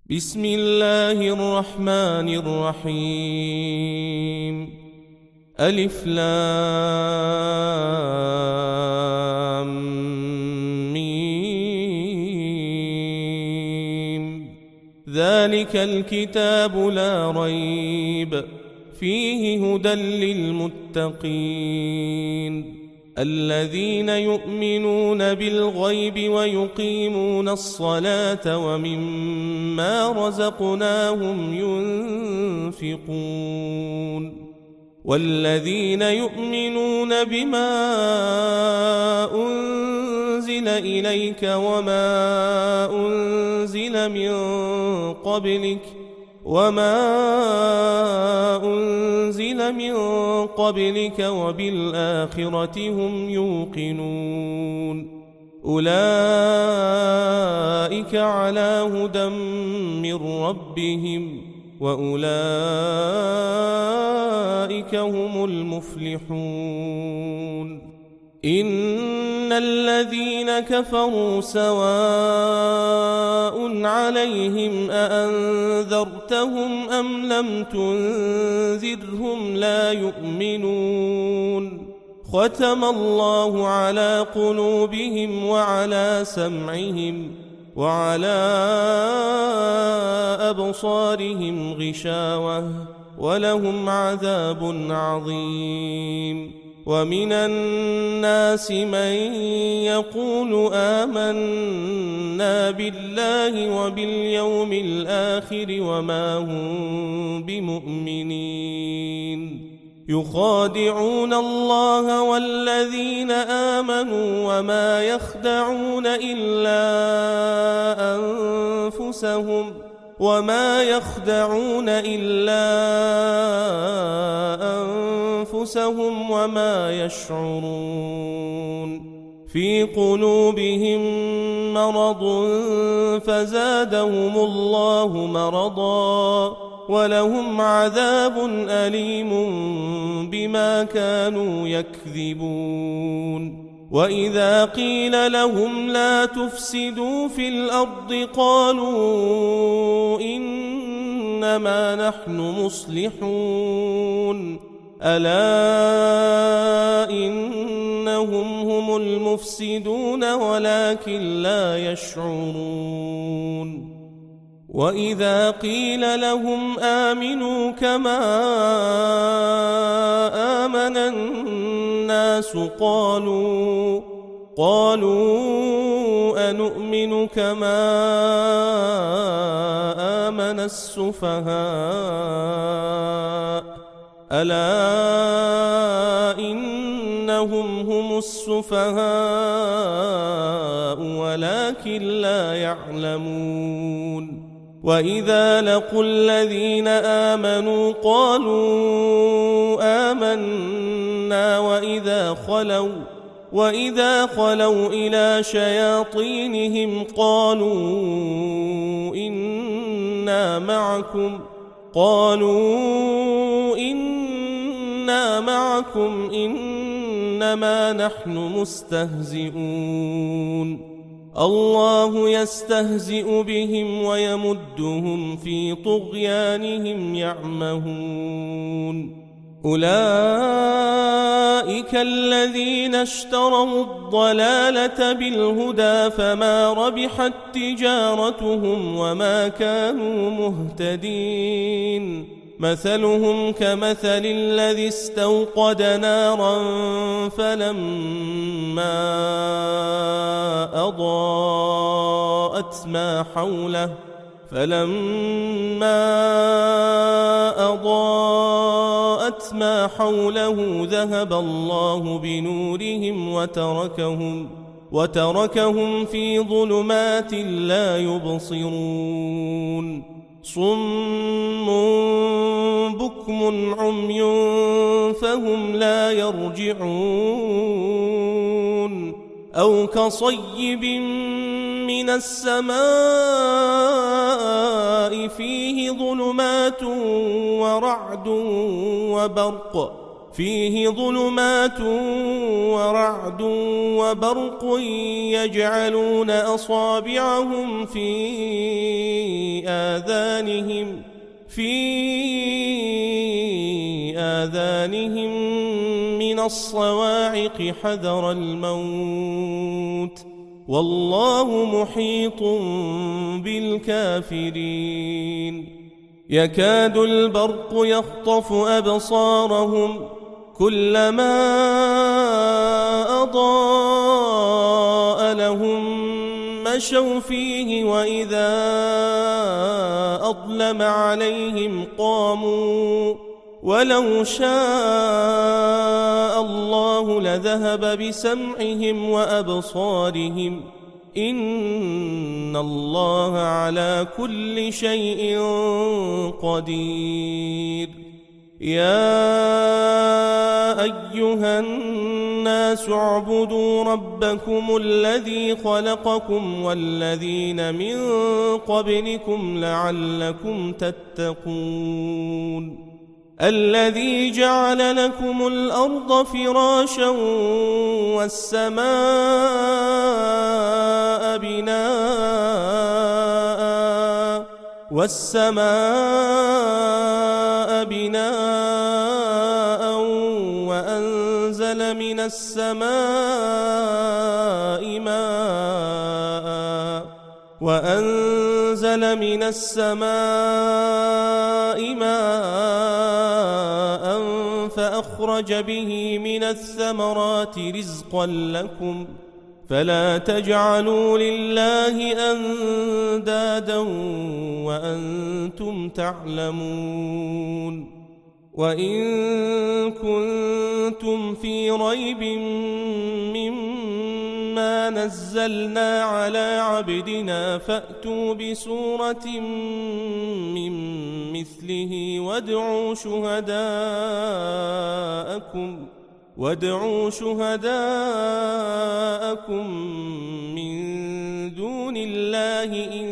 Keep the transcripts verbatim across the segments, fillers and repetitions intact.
بسم الله الرحمن الرحيم. ألف لام ميم. ذلك الكتاب لا ريب فيه هدى للمتقين الذين يؤمنون بالغيب ويقيمون الصلاة ومما رزقناهم ينفقون والذين يؤمنون بما أنزل إليك وما أنزل من قبلك وما أنزل من قبلك وبالآخرة هم يوقنون أولئك على هدى من ربهم وأولئك هم المفلحون. إن الذين كفروا سواء عليهم أأنذرتهم أم لم تنذرهم لا يؤمنون. ختم الله على قلوبهم وعلى سمعهم وعلى أبصارهم غشاوة ولهم عذاب عظيم. ومن الناس من يقول آمنا بالله وباليوم الآخر وما هم بمؤمنين يخادعون الله والذين آمنوا وما يخدعون إلا أنفسهم وما يخدعون إلا أنفسهم وما يشعرون. في قلوبهم مرض فزادهم الله مرضا ولهم عذاب أليم بما كانوا يكذبون. وإذا قيل لهم لا تفسدوا في الأرض قالوا إنما نحن مصلحون ألا إنهم هم المفسدون ولكن لا يشعرون. وإذا قيل لهم آمنوا كما آمن الناس قالوا قالوا أنؤمن كما آمن السفهاء ألا إنهم هم السفهاء ولكن لا يعلمون. وإذا لقوا الذين آمنوا قالوا آمنا وإذا خلوا وإذا خلوا إلى شياطينهم قالوا إنا معكم قالوا إنا معكم إنما نحن مستهزئون. الله يستهزئ بهم ويمدهم في طغيانهم يعمهون. أولئك الذين اشتروا الضلالة بالهدى فما ربحت تجارتهم وما كانوا مهتدين. مثلهم كمثل الذي استوقد نارا فلما أضاءت ما حوله فلما أضاءت ما حوله ذهب الله بنورهم وتركهم وتركهم في ظلمات لا يبصرون. صم بكم عمي فهم لا يرجعون. أو كصيب من السماء فيه ظلمات ورعد وبرق فيه ظلمات ورعد وبرق يجعلون أصابعهم في آذانهم في آذانهم من الصواعق حذر الموت والله محيط بالكافرين يكاد البرق يخطف أبصارهم كلما أضاء لهم مشوا فيه وإذا أظلم عليهم قاموا ولو شاء الله لذهب بسمعهم وأبصارهم إن الله على كل شيء قدير يا أيها الناس اعبدوا ربكم الذي خلقكم والذين من قبلكم لعلكم تتقون الذي جعل لكم الأرض فراشا والسماء بناء والسماء بناء وأنزل من السماء ماء وأنزل من السماء ماء فأخرج به من الثمرات رزقا لكم فلا تجعلوا لله أندادا وأنتم تعلمون وإن كنتم في ريب مما نزلنا على عبدنا فأتوا بسورة من مثله وادعوا شهداءكم وادعوا شهداءكم من دون الله إن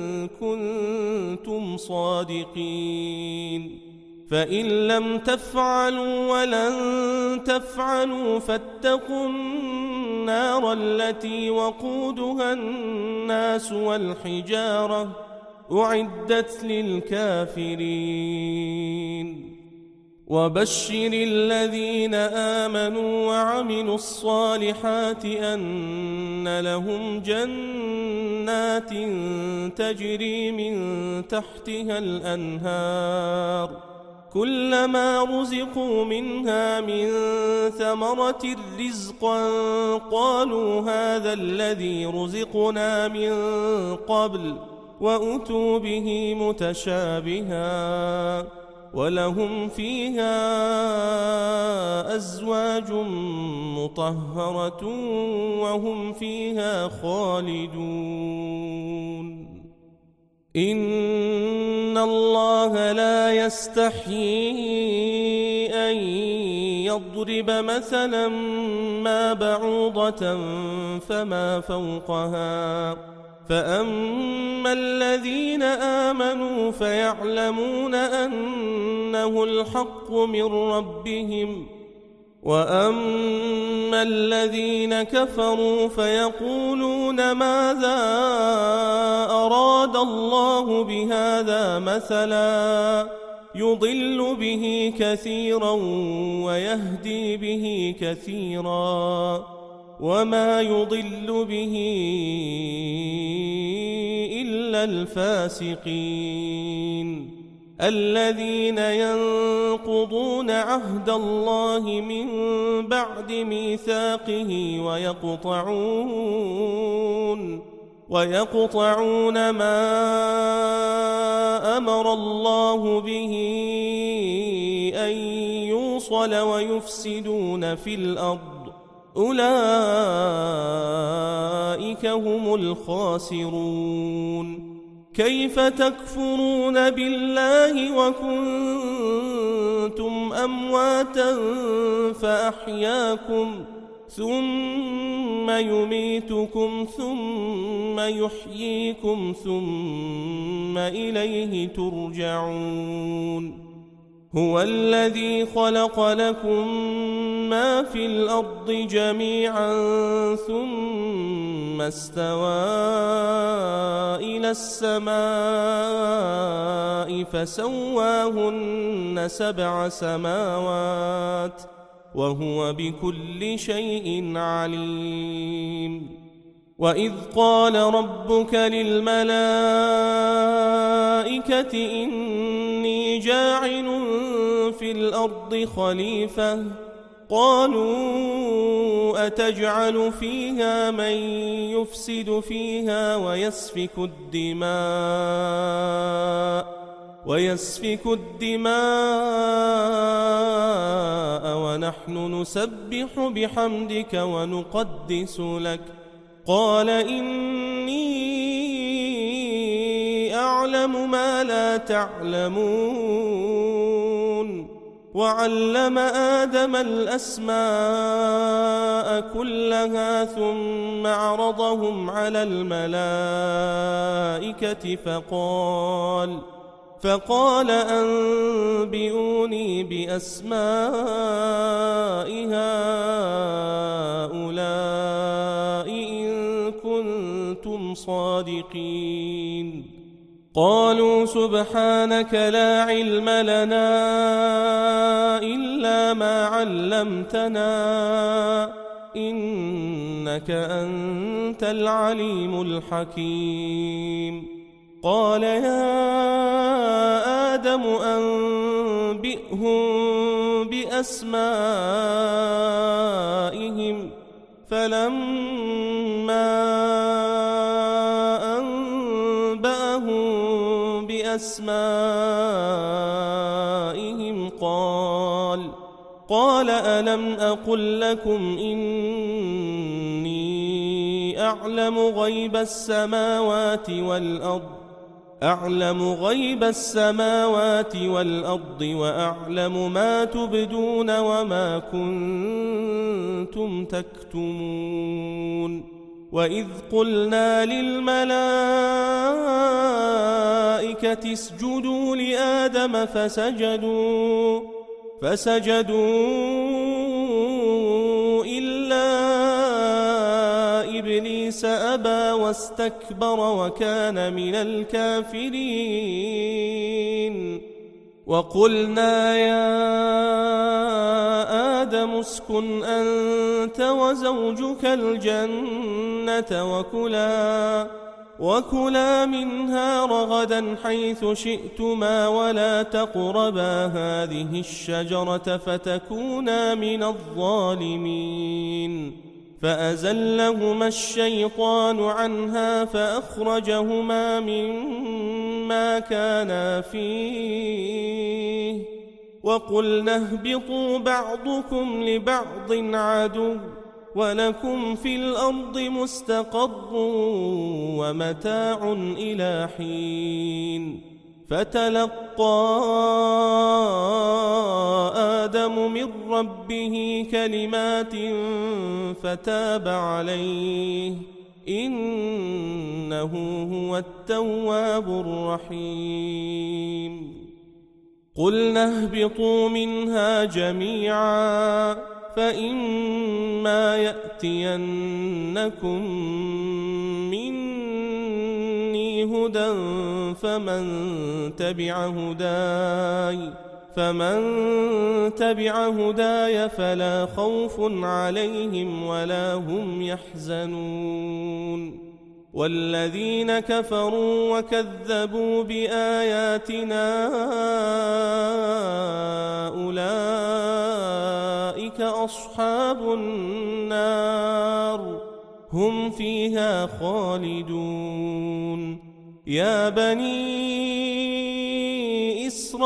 كنتم صادقين فإن لم تفعلوا ولن تفعلوا فاتقوا النار التي وقودها الناس والحجارة أعدت للكافرين وبشر الذين آمنوا وعملوا الصالحات أن لهم جنات تجري من تحتها الأنهار كلما رزقوا منها من ثمرة رزقا قالوا هذا الذي رزقنا من قبل وأتوا به متشابها ولهم فيها أزواج مطهرة وهم فيها خالدون إن الله لا يستحيي أن يضرب مثلا ما بعوضة فما فوقها فأما الذين آمنوا فيعلمون أنه الحق من ربهم وأما الذين كفروا فيقولون ماذا أراد الله بهذا مثلا يضل به كثيرا ويهدي به كثيرا وما يضل به إلا الفاسقين الذين ينقضون عهد الله من بعد ميثاقه ويقطعون ويقطعون ما أمر الله به أن يوصل ويفسدون في الأرض أولئك هم الخاسرون كيف تكفرون بالله وكنتم أمواتا فأحياكم ثم يميتكم ثم يحييكم ثم إليه ترجعون هو الذي خلق لكم ما في الأرض جميعا ثم استوى إلى السماء فسواهن سبع سماوات وهو بكل شيء عليم. وإذ قال ربك للملائكة إني جاعل في الأرض خليفة قالوا أتجعل فيها من يفسد فيها ويسفك الدماء ويسفك الدماء ونحن نسبح بحمدك ونقدس لك قال إني أعلم ما لا تعلمون. وعلم آدم الأسماء كلها ثم عرضهم على الملائكة فقال فقال أنبئوني بأسماء هؤلاء إن كنتم صادقين. قالوا سبحانك لا علم لنا إلا ما علمتنا إنك أنت العليم الحكيم. قال يا آدم أنبئهم بأسمائهم فلما أنبأهم بأسمائهم قال قال ألم أقل لكم إني أعلم غيب السماوات والأرض أعلم غيب السماوات والأرض وأعلم ما تبدون وما كنتم تكتمون. وإذ قلنا للملائكة اسجدوا لآدم فسجدوا فسجدوا إلا إبليس أبى واستكبر وكان من الكافرين. وقلنا يا آدم اسكن أنت وزوجك الجنة وكلا وكلا منها رغدا حيث شئتما ولا تقربا هذه الشجرة فتكونا من الظالمين. فأزلهما الشيطان عنها فأخرجهما مما كانا فيه وقلنا اهبطوا بعضكم لبعض عدو ولكم في الأرض مستقر ومتاع إلى حين. فتلقى آدم من ربه كلمات فتاب عليه إنه هو التواب الرحيم. قلنا اهبطوا منها جميعا فإما يأتينكم مني هدى فمن تبع هداي فمن تبع هداي فلا خوف عليهم ولا هم يحزنون. والذين كفروا وكذبوا بآياتنا أولئك أصحاب النار هم فيها خالدون. يا بني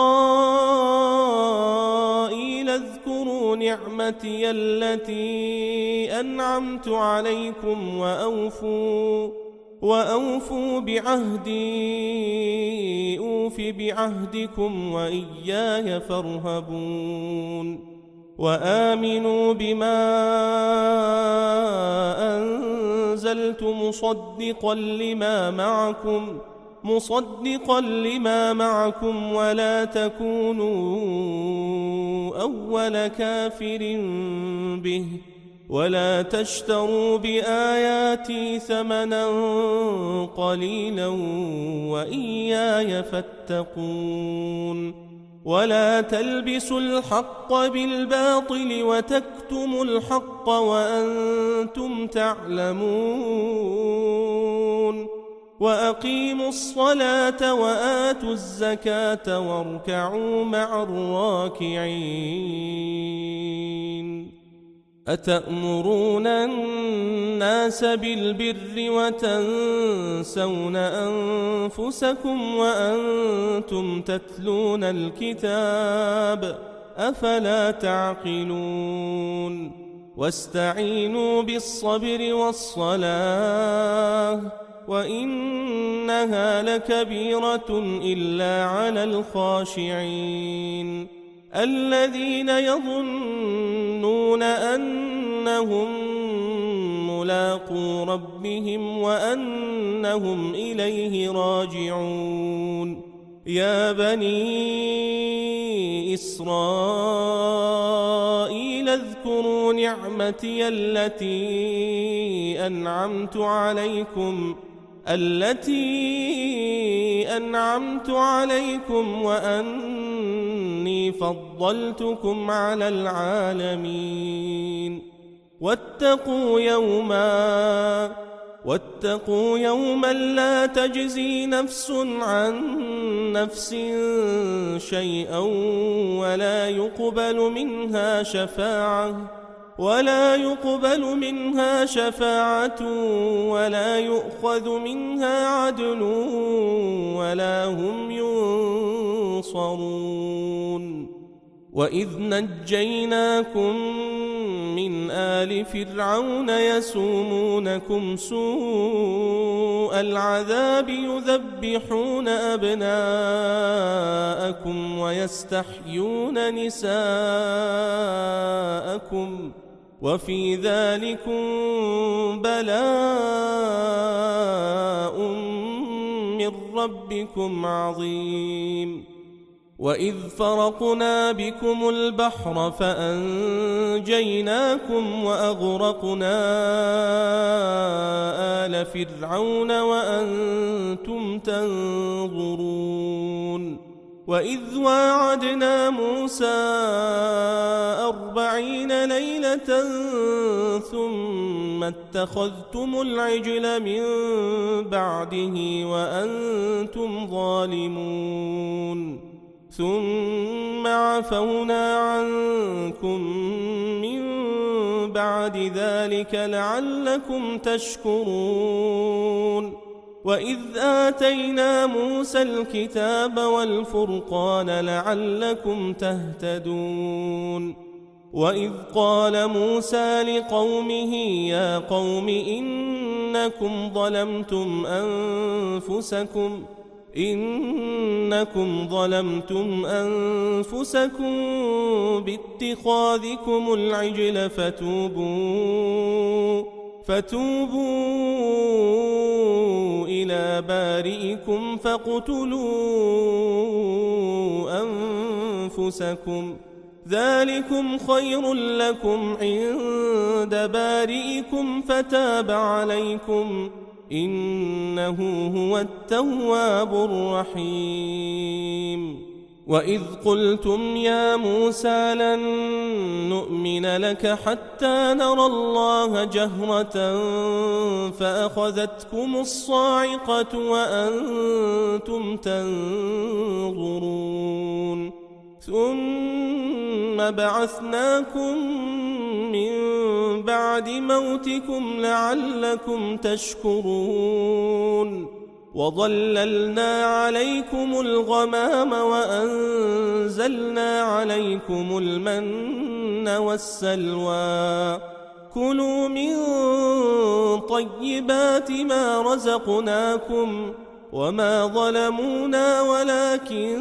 إسرائيل اذكروا نعمتي التي أنعمت عليكم وأوفوا وأوفوا بعهدي أوف بعهدكم وإياي فارهبون. وآمنوا بما أنزلت مصدقا لما معكم مصدقا لما معكم ولا تكونوا أول كافر به ولا تشتروا بآياتي ثمنا قليلا وإياي فاتقون ولا تلبسوا الحق بالباطل وتكتموا الحق وأنتم تعلمون وأقيموا الصلاة وآتوا الزكاة واركعوا مع الراكعين أتأمرون الناس بالبر وتنسون أنفسكم وأنتم تتلون الكتاب أفلا تعقلون واستعينوا بالصبر والصلاة وإنها لكبيرة إلا على الخاشعين الذين يظنون أنهم ملاقو ربهم وأنهم إليه راجعون يا بني إسرائيل اذكروا نعمتي التي أنعمت عليكم التي أنعمت عليكم وأني فضلتكم على العالمين واتقوا يوما واتقوا يوما لا تجزي نفس عن نفس شيئا ولا يقبل منها شفاعة ولا يقبل منها شفاعة ولا يؤخذ منها عدل ولا هم ينصرون وإذ نجيناكم من آل فرعون يسومونكم سوء العذاب يذبحون أبناءكم ويستحيون نساءكم وفي ذلكم بلاء من ربكم عظيم وإذ فرقنا بكم البحر فأنجيناكم وأغرقنا آل فرعون وأنتم تنظرون وإذ واعدنا موسى أربعين ليلة ثم اتخذتم العجل من بعده وأنتم ظالمون ثم عفونا عنكم من بعد ذلك لعلكم تشكرون وإذ آتينا موسى الكتاب والفرقان لعلكم تهتدون وإذ قال موسى لقومه يا قوم إنكم ظلمتم أنفسكم إنكم ظلمتم أنفسكم باتخاذكم العجل فتوبوا فتوبوا إلى بارئكم فاقتلوا أنفسكم ذلكم خير لكم عند بارئكم فتاب عليكم إنه هو التواب الرحيم وإذ قلتم يا موسى لن نؤمن لك حتى نرى الله جهرة فأخذتكم الصاعقة وأنتم تنظرون ثم بعثناكم من بعد موتكم لعلكم تشكرون وظللنا عليكم الغمام وأنزلنا عليكم المن والسلوى كلوا من طيبات ما رزقناكم وما ظلمونا ولكن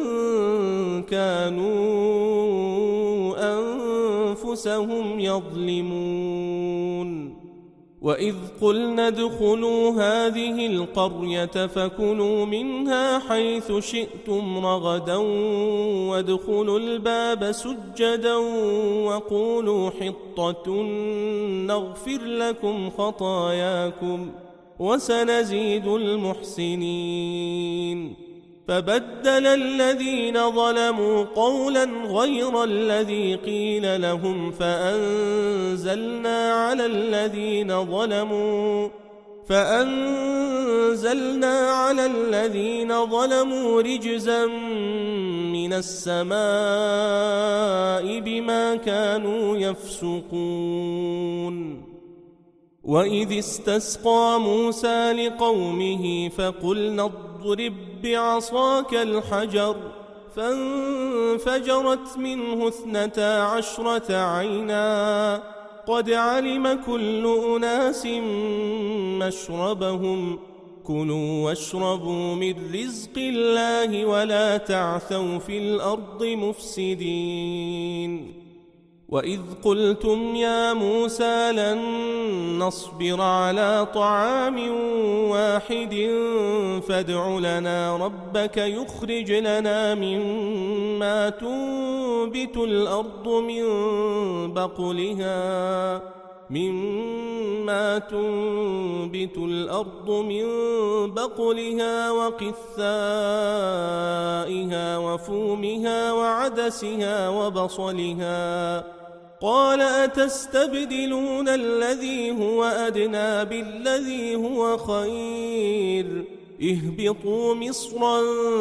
كانوا أنفسهم يظلمون وإذ قلنا ادخلوا هذه القرية فكلوا منها حيث شئتم رغدا وادخلوا الباب سجدا وقولوا حطة نغفر لكم خطاياكم وسنزيد المحسنين. فبدل الذين ظلموا قولا غير الذي قيل لهم فأنزلنا على الذين ظلموا فأنزلنا على الذين ظلموا رجزا من السماء بما كانوا يفسقون. وإذ استسقى موسى لقومه فقلنا اضرب بعصاك الحجر فانفجرت منه اثنتا عشرة عينا قد علم كل أناس مشربهم كلوا واشربوا من رزق الله ولا تعثوا في الأرض مفسدين. وإذ قلتم يا موسى لن نصبر على طعام واحد فادع لنا ربك يخرج لنا مما تنبت الأرض من بقلها مما تنبت الأرض من بقلها وقثائها وفومها وعدسها وبصلها قال أتستبدلون الذي هو أدنى بالذي هو خير اهبطوا مصرا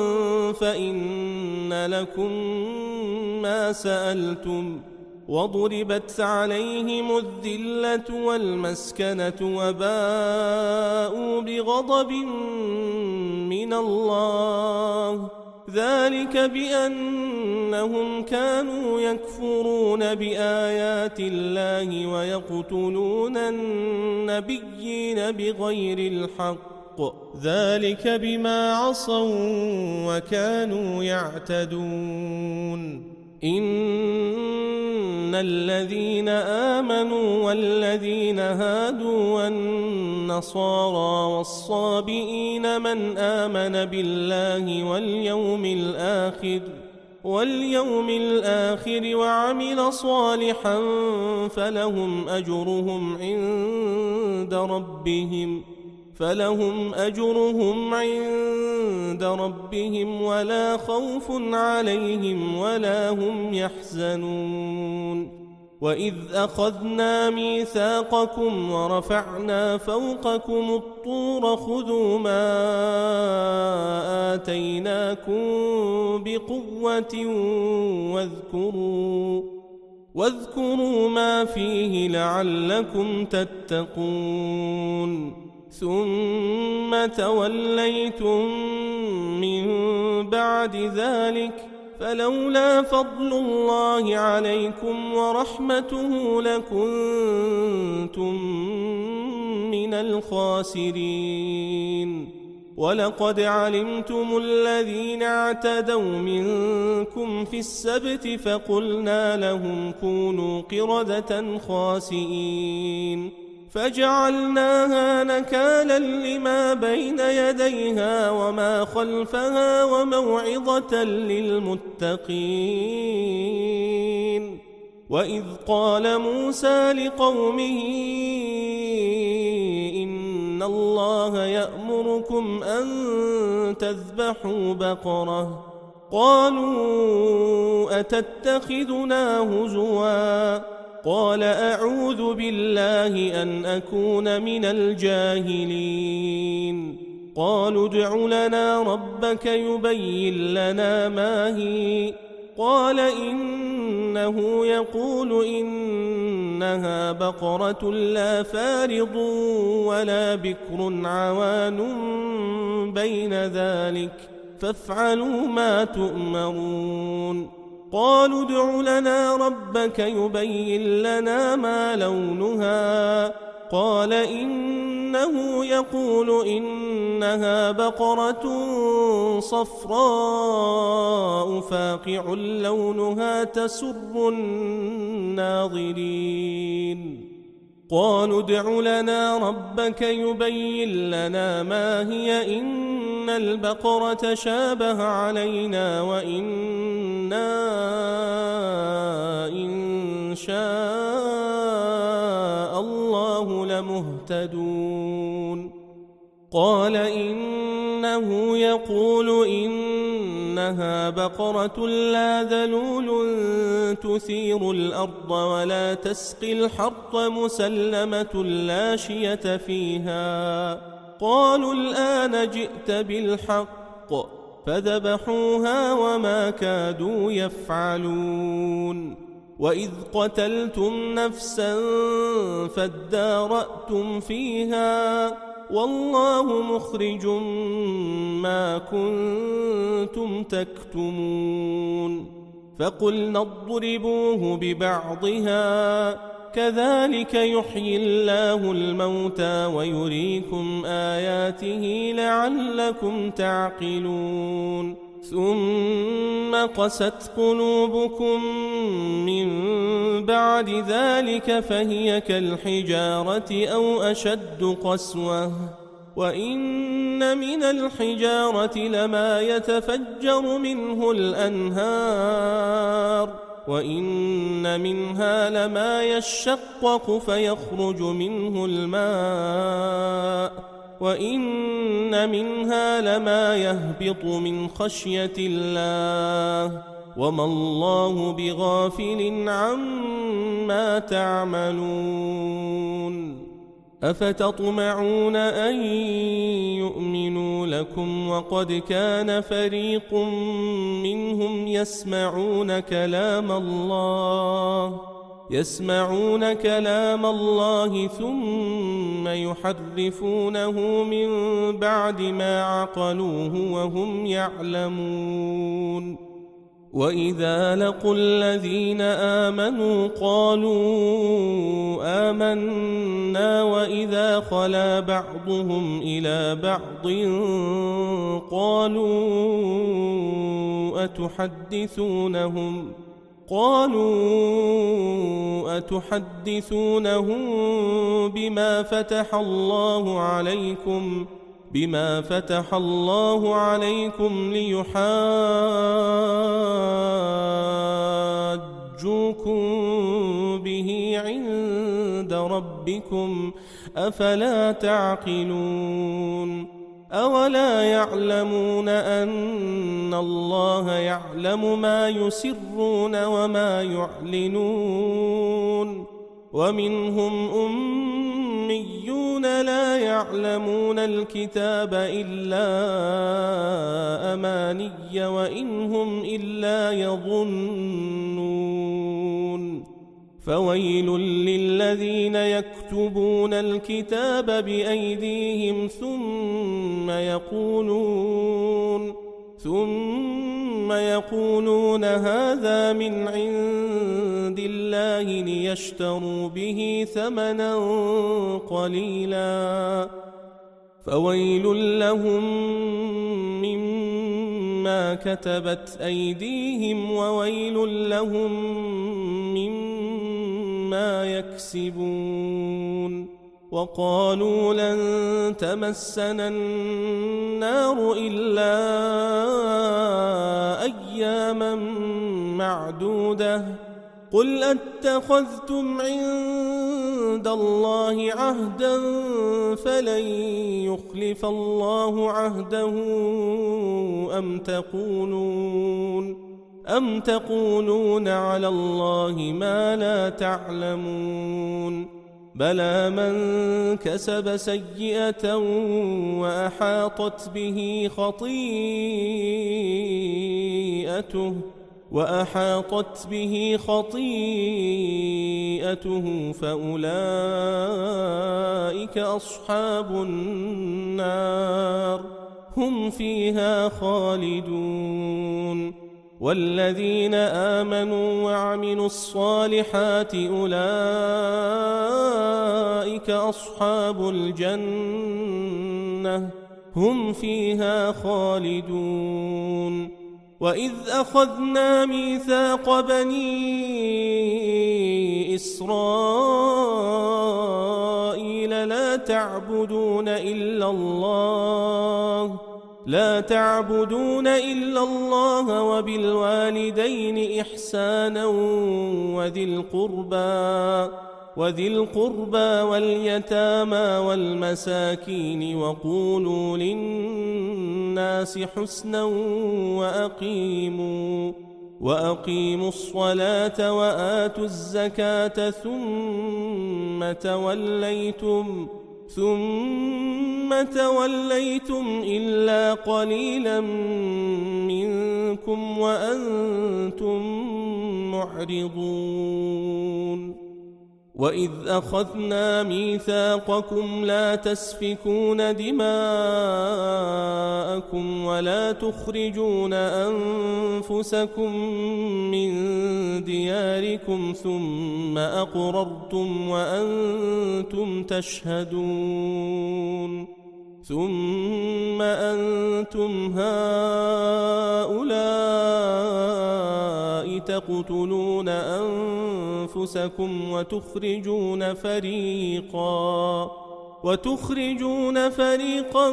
فإن لكم ما سألتم وضربت عليهم الذلة والمسكنة وباءوا بغضب من الله ذلك بأنهم كانوا يكفرون بآيات الله ويقتلون النبيين بغير الحق ذلك بما عصوا وكانوا يعتدون. إن الذين آمنوا والذين هادوا والنصارى والصابئين من آمن بالله واليوم الآخر واليوم الآخر وعمل صالحا فلهم أجرهم عند ربهم فلهم أجرهم عند ربهم ولا خوف عليهم ولا هم يحزنون. وإذ أخذنا ميثاقكم ورفعنا فوقكم الطور خذوا ما آتيناكم بقوة واذكروا واذكروا ما فيه لعلكم تتقون. ثم توليتم من بعد ذلك فلولا فضل الله عليكم ورحمته لكنتم من الخاسرين. ولقد علمتم الذين اعتدوا منكم في السبت فقلنا لهم كونوا قردة خاسئين فجعلناها نكالا لما بين يديها وما خلفها وموعظة للمتقين. وإذ قال موسى لقومه إن الله يأمركم أن تذبحوا بقرة قالوا أتتخذنا هزوا قال أعوذ بالله أن أكون من الجاهلين. قالوا ادع لنا ربك يبين لنا ما هي قال إنه يقول إنها بقرة لا فارض ولا بكر عوان بين ذلك فافعلوا ما تؤمرون. قالوا ادع لنا ربك يبين لنا ما لونها قال إنه يقول إنها بقرة صفراء فاقع لونها تسر الناظرين. قالوا ادع لنا ربك يبين لنا ما هي إن البقرة شابه علينا وإنا إن شاء الله لمهتدون قال إنه يقول إنها بقرة لا ذلول تثير الأرض ولا تسقي الحرث مسلمة لا شية فيها قالوا الآن جئت بالحق فذبحوها وما كادوا يفعلون وإذ قتلتم نفسا فادارأتم فيها والله مخرج ما كنتم تكتمون فقلنا اضربوه ببعضها كذلك يحيي الله الموتى ويريكم آياته لعلكم تعقلون ثم قست قلوبكم من بعد ذلك فهي كالحجارة أو أشد قسوة وإن من الحجارة لما يتفجر منه الأنهار وإن منها لما يشقق فيخرج منه الماء وإن منها لما يهبط من خشية الله وما الله بغافل عما تعملون أفتطمعون أن يؤمنوا لكم وقد كان فريق منهم يسمعون كلام الله يسمعون كلام الله ثم يحرفونه من بعد ما عقلوه وهم يعلمون وإذا لقوا الذين آمنوا قالوا آمنا وإذا خلا بعضهم إلى بعض قالوا أتحدثونهم قالوا أتحدثونهم بما فتح الله عليكم بما فتح الله عليكم ليحاجوكم به عند ربكم أفلا تعقلون أولا يعلمون أن الله يعلم ما يسرون وما يعلنون ومنهم أميون لا يعلمون الكتاب إلا أماني وإن هم إلا يظنون فويل للذين يكتبون الكتاب بأيديهم ثم يقولون ثم يقولون هذا من عند الله ليشتروا به ثمنا قليلا فويل لهم مما كتبت أيديهم وويل لهم مما يكسبون وقالوا لن تمسنا النار إلا أياما معدودة قل أتخذتم عند الله عهدا فلن يخلف الله عهده أم تقولون أم تقولون على الله ما لا تعلمون بلى من كسب سيئة وأحاطت به خطيئته وأحاطت به خطيئته فأولئك أصحاب النار هم فيها خالدون والذين آمنوا وعملوا الصالحات أولئك أصحاب الجنة هم فيها خالدون وإذ أخذنا ميثاق بني إسرائيل لا تعبدون إلا الله لا تعبدون إلا الله وبالوالدين إحسانا وذي القربى وذي القربى واليتامى والمساكين وقولوا للناس حسنا وأقيموا وأقيموا الصلاة وآتوا الزكاة ثم توليتم ثم توليتم إلا قليلا منكم وأنتم معرضون وإذ أخذنا ميثاقكم لا تسفكون دماءكم ولا تخرجون أنفسكم من دياركم ثم أقررتم وأنتم تشهدون ثم أنتم هؤلاء تقتلون أنفسكم وتخرجون فريقا وتخرجون فريقا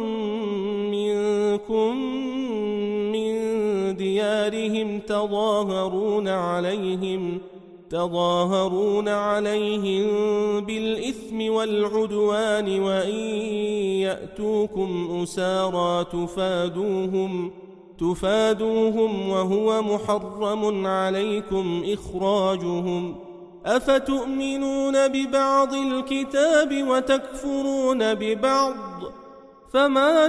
منكم من ديارهم تظاهرون عليهم تظاهرون عليهم بالإثم والعدوان وإن يأتوكم أسارى تفادوهم تفادوهم وهو محرم عليكم إخراجهم أفتؤمنون ببعض الكتاب وتكفرون ببعض فما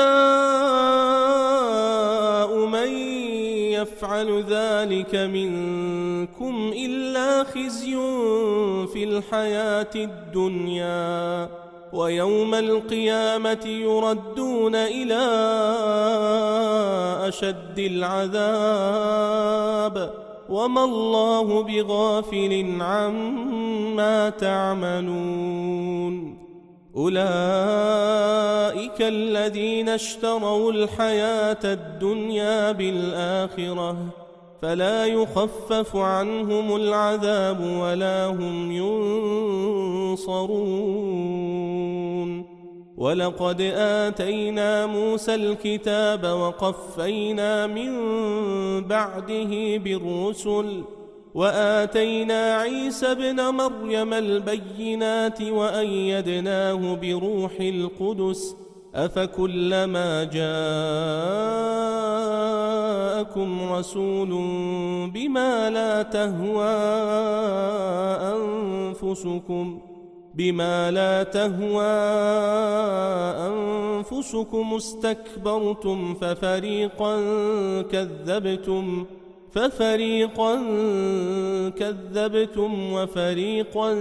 جزاء من يفعل ذلك منكم إلا خزي في الحياة الدنيا ويوم القيامة يردون إلى أشد العذاب وما الله بغافل عما تعملون أولئك الذين اشتروا الحياة الدنيا بالآخرة فلا يخفف عنهم العذاب ولا هم ينصرون ولقد آتينا موسى الكتاب وقفينا من بعده بالرسل وآتينا عيسى ابن مريم البينات وأيدناه بروح القدس أفكلما جاءكم رسول بما لا تهوى أنفسكم بما لا تهوى أنفسكم استكبرتم ففريقا كذبتم ففريقا كذبتم وفريقا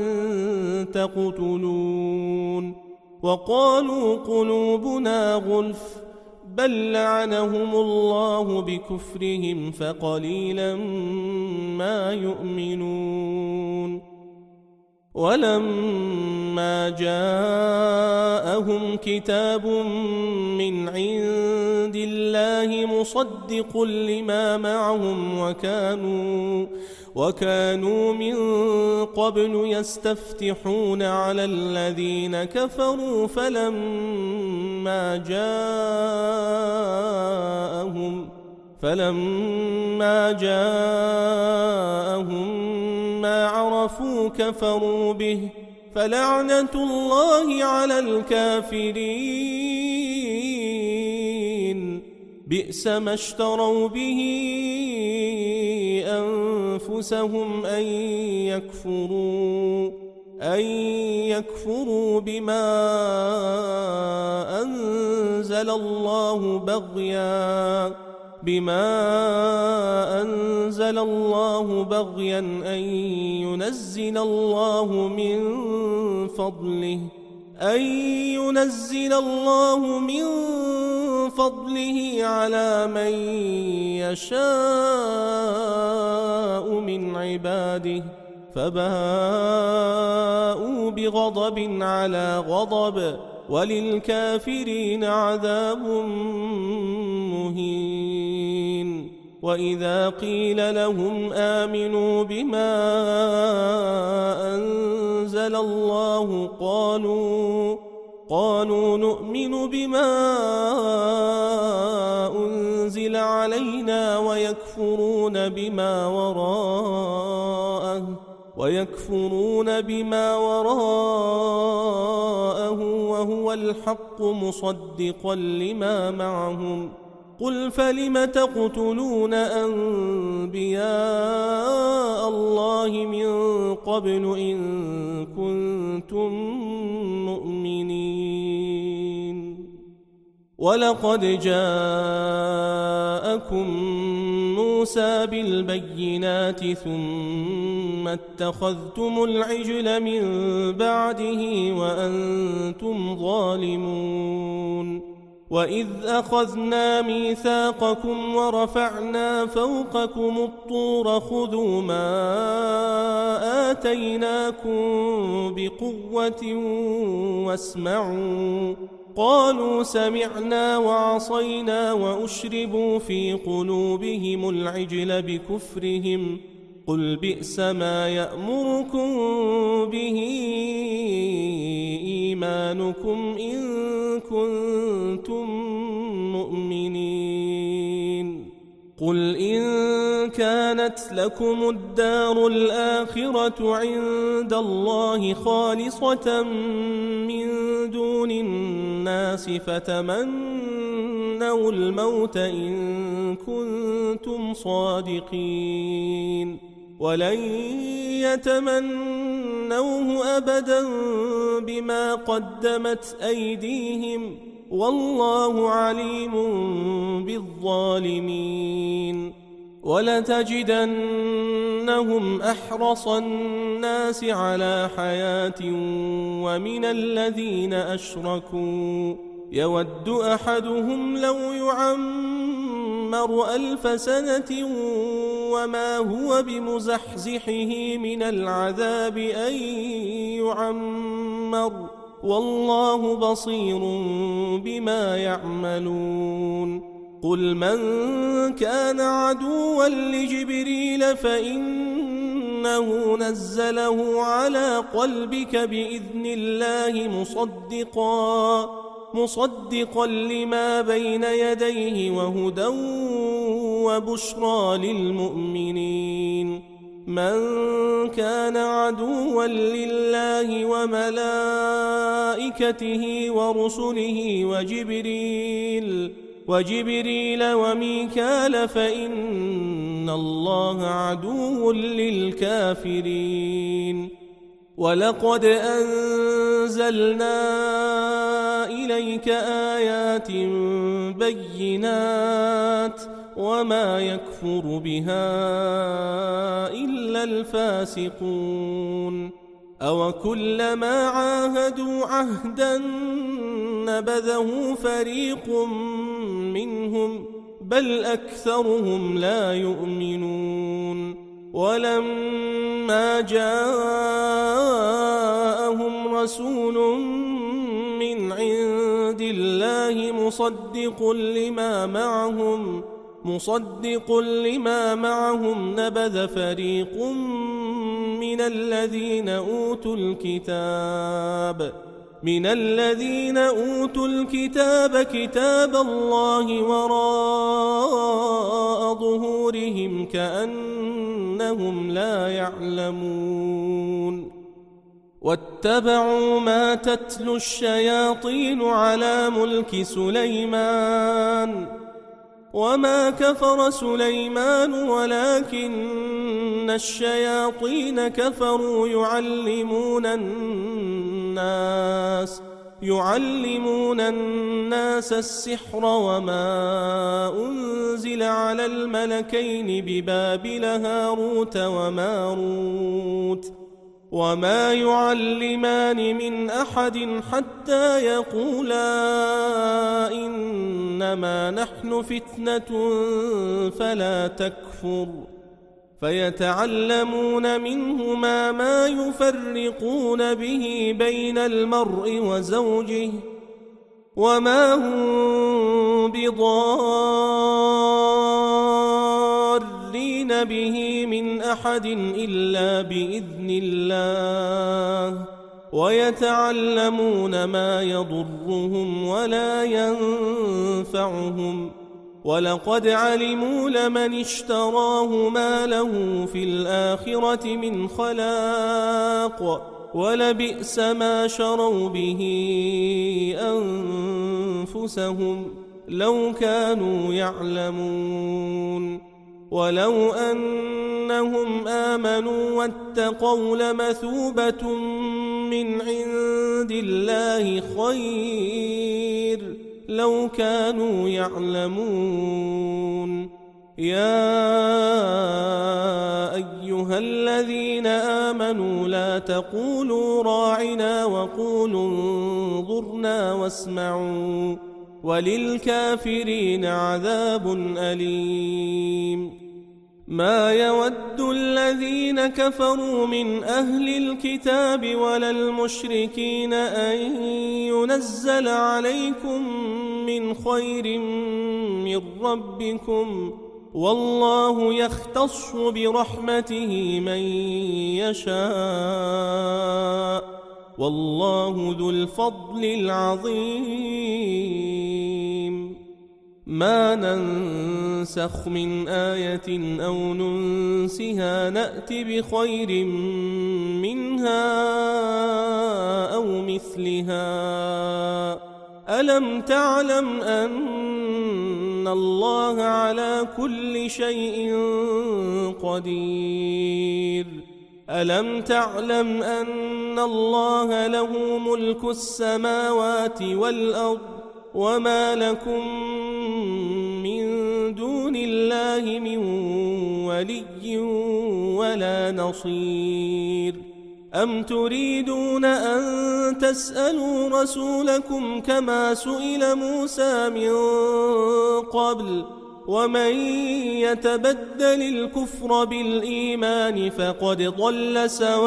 تقتلون وقالوا قلوبنا غلف بل لعنهم الله بكفرهم فقليلا ما يؤمنون ولما جاءهم كتاب من عند الله مصدق لما معهم وكانوا وكانوا من قبل يستفتحون على الذين كفروا فلما جاءهم فلما جاءهم ما عرفوا كفروا به فلعنة الله على الكافرين بئس ما اشتروا به أنفسهم أن يكفروا أن يكفروا بما أنزل الله بغيا بما أنزل الله بغيا أن ينزل الله من فضله أن ينزل الله من فضله على من يشاء من عباده فباءوا بغضب على غضب وللكافرين عذاب مهين. وإذا قيل لهم آمنوا بما أنزل الله قالوا قالوا نؤمن بما أنزل علينا ويكفرون بما وراءه ويكفرون بما وراءه وهو الحق مصدقا لما معهم قل فلم تقتلون أنبياء الله من قبل إن كنتم مؤمنين ولقد جاءكم موسى بالبينات ثم اتخذتم العجل من بعده وأنتم ظالمون وإذ أخذنا ميثاقكم ورفعنا فوقكم الطور خذوا ما آتيناكم بقوة واسمعوا قالوا سمعنا وعصينا وأشربوا في قلوبهم العجل بكفرهم قل بئس ما يأمركم به إيمانكم إن كنتم مؤمنين قل إن كانت لكم الدار الآخرة عند الله خالصة من دون الناس فتمنوا الموت إن كنتم صادقين ولن يتمنوه أبدا بما قدمت أيديهم والله عليم بالظالمين ولتجدنهم أحرص الناس على حياة ومن الذين أشركوا يود أحدهم لو يعمر ألف سنة وما هو بمزحزحه من العذاب أن يعمر والله بصير بما يعملون قل من كان عدوا لجبريل فإنه نزله على قلبك بإذن الله مصدقا مصدقا لما بين يديه وهدى وبشرى للمؤمنين من كان عدوا لله وملائكته ورسله وجبريل وجبريل وميكال فإن الله عدو للكافرين ولقد أنزلنا إليك آيات بينات وما يكفر بها إلا الفاسقون أوكلما عاهدوا عهدا نبذه فريق منهم بل أكثرهم لا يؤمنون ولما جاءهم رسول من عند الله مصدق لما معهم مصدق لما معهم نبذ فريق من الذين أوتوا الكتاب من الذين أوتوا الكتاب كتاب الله وراء ظهورهم كأنهم لا يعلمون واتبعوا ما تتلو الشياطين على ملك سليمان وما كفر سليمان ولكن الشياطين كفروا يعلمون الناس يعلمون الناس السحر وما أنزل على الملكين ببابل هاروت وماروت وما يعلمان من أحد حتى يقولا إنما نحن فتنة فلا تكفر فيتعلمون منهما ما يفرقون به بين المرء وزوجه وما هم بضار مُحِيطِينَ بِهِ مِنْ أَحَدٍ إِلَّا بِإِذْنِ اللَّهِ وَيَتَعَلَّمُونَ مَا يَضُرُّهُمْ وَلَا يَنفَعُهُمْ وَلَقَدْ عَلِمُوا لَمَنِ اشْتَرَاهُ مَا لَهُ فِي الْآخِرَةِ مِنْ خَلَاقٍ وَلَبِئْسَ مَا شَرَوْا بِهِ أَنفُسَهُمْ لَوْ كَانُوا يَعْلَمُونَ وَلَوْ أَنَّهُمْ آمَنُوا وَاتَّقَوْا لَمَثُوبَةٌ مِّنْ عِندِ اللَّهِ خَيْرٌ لَوْ كَانُوا يَعْلَمُونَ يَا أَيُّهَا الَّذِينَ آمَنُوا لَا تَقُولُوا رَاعِنَا وَقُولُوا انظُرْنَا وَاسْمَعُوا وَلِلْكَافِرِينَ عَذَابٌ أَلِيمٌ مَا يَوَدُّ الَّذِينَ كَفَرُوا مِنْ أَهْلِ الْكِتَابِ وَلَا الْمُشْرِكِينَ أَنْ يُنَزَّلَ عَلَيْكُمْ مِنْ خَيْرٍ مِنْ رَبِّكُمْ وَاللَّهُ يَخْتَصُّ بِرَحْمَتِهِ مَنْ يَشَاءُ وَاللَّهُ ذُو الْفَضْلِ الْعَظِيمِ مَا نَنْسَخْ مِنْ آيَةٍ أَوْ نُنْسِهَا نَأْتِ بِخَيْرٍ مِنْهَا أَوْ مِثْلِهَا أَلَمْ تَعْلَمْ أَنَّ اللَّهَ عَلَى كُلِّ شَيْءٍ قَدِيرٌ أَلَمْ تَعْلَمْ أَنَّ اللَّهَ لَهُ مُلْكُ السَّمَاوَاتِ وَالْأَرْضِ وَمَا لَكُمْ مِنْ دُونِ اللَّهِ مِنْ وَلِيٍّ وَلَا نَصِيرٍ أَمْ تُرِيدُونَ أَنْ تَسْأَلُوا رَسُولَكُمْ كَمَا سُئِلَ مُوسَى مِنْ قَبْلُ وَمَنْ يَتَبَدَّلِ الْكُفْرَ بِالْإِيمَانِ فَقَدْ ضَلَّ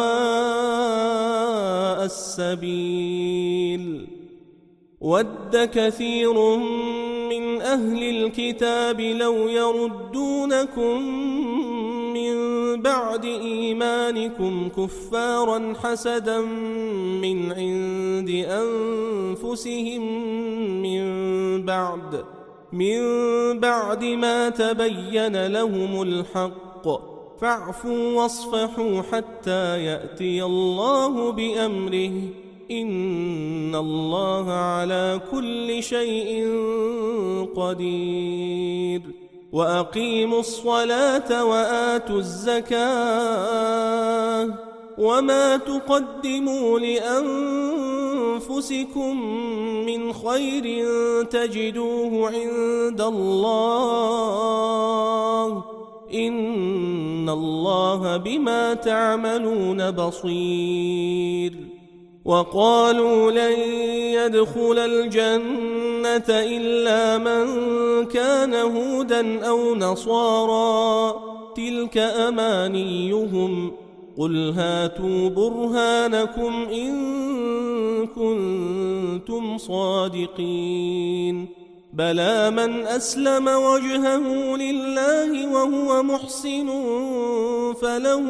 سَوَاءَ السَّبِيلِ وَدَّ كَثِيرٌ مِّنْ أَهْلِ الْكِتَابِ لَوْ يَرُدُّونَكُمْ مِنْ بَعْدِ إِيمَانِكُمْ كُفَّارًا حَسَدًا مِّنْ عِنْدِ أَنفُسِهِمْ مِنْ بَعْدِ مِنْ بَعْدِ مَا تَبَيَّنَ لَهُمُ الْحَقُّ فَاعْفُوا وَاصْفَحُوا حَتَّى يَأْتِيَ اللَّهُ بِأَمْرِهِ إِنَّ اللَّهَ عَلَى كُلِّ شَيْءٍ قَدِيرٌ وَأَقِيمُوا الصَّلَاةَ وَآتُوا الزَّكَاةَ وَمَا تُقَدِّمُوا لِأَنفُسِكُم مِّنْ خَيْرٍ تَجِدُوهُ عِندَ اللَّهِ إِنَّ اللَّهَ بِمَا تَعْمَلُونَ بَصِيرٌ وَقَالُوا لَن يَدْخُلَ الْجَنَّةَ إِلَّا مَن كَانَ هُودًا أَوْ نَصَارَىٰ تِلْكَ أَمَانِيُّهُمْ قُلْ هَاتُوا بُرْهَانَكُمْ إِن كُنتُمْ صَادِقِينَ بَلَى مَنْ أَسْلَمَ وَجْهَهُ لِلَّهِ وَهُوَ مُحْسِنٌ فَلَهُ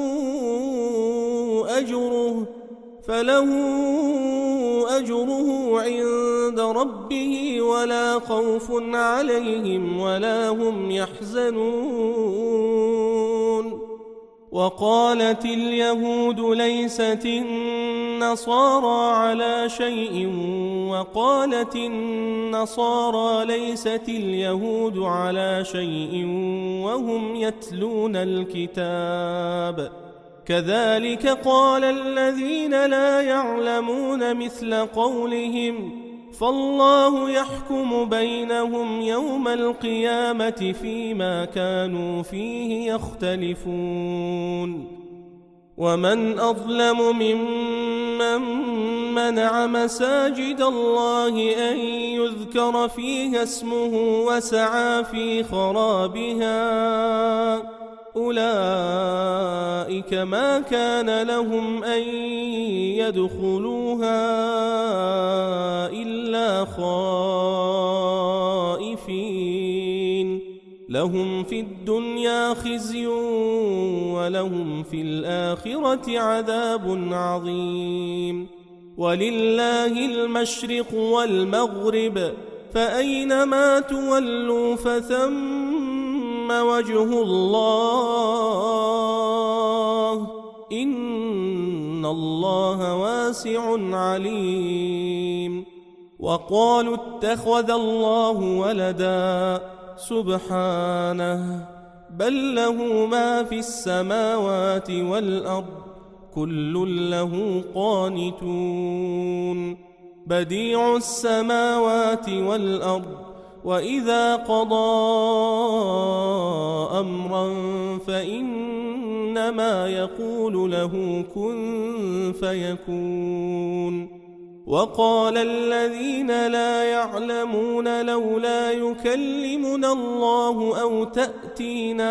أَجْرُهُ فَلَهُ أَجْرُهُ عِندَ رَبِّهِ وَلَا خَوْفٌ عَلَيْهِمْ وَلَا هُمْ يَحْزَنُونَ وَقَالَتِ الْيَهُودُ لَيْسَتِ النَّصَارَىٰ عَلَىٰ شَيْءٍ وَقَالَتِ النَّصَارَىٰ لَيْسَتِ الْيَهُودُ عَلَىٰ شَيْءٍ وَهُمْ يَتْلُونَ الْكِتَابَ كَذَلِكَ قَالَ الَّذِينَ لَا يَعْلَمُونَ مِثْلَ قَوْلِهِمْ فَاللَّهُ يَحْكُمُ بَيْنَهُمْ يَوْمَ الْقِيَامَةِ فِيمَا كَانُوا فِيهِ يَخْتَلِفُونَ وَمَنْ أَظْلَمُ مِمَّنْ مَنَعَ مَسَاجِدَ اللَّهِ أَنْ يُذْكَرَ فِيهَا اسْمُهُ وَسَعَى فِي خَرَابِهَا أُولَئِكَ مَا كَانَ لَهُمْ أَنْ يَدْخُلُوهَا إِلَّا خَائِفِينَ لهم في الدنيا خزي ولهم في الآخرة عذاب عظيم ولله المشرق والمغرب فأينما تولوا فثم وجه الله إن الله واسع عليم وقالوا اتخذ الله ولدا سبحانه بل له ما في السماوات والأرض كل له قانتون بديع السماوات والأرض وإذا قضى أمرا فإنما يقول له كن فيكون وقال الذين لا يعلمون لولا يكلمنا الله أو تأتينا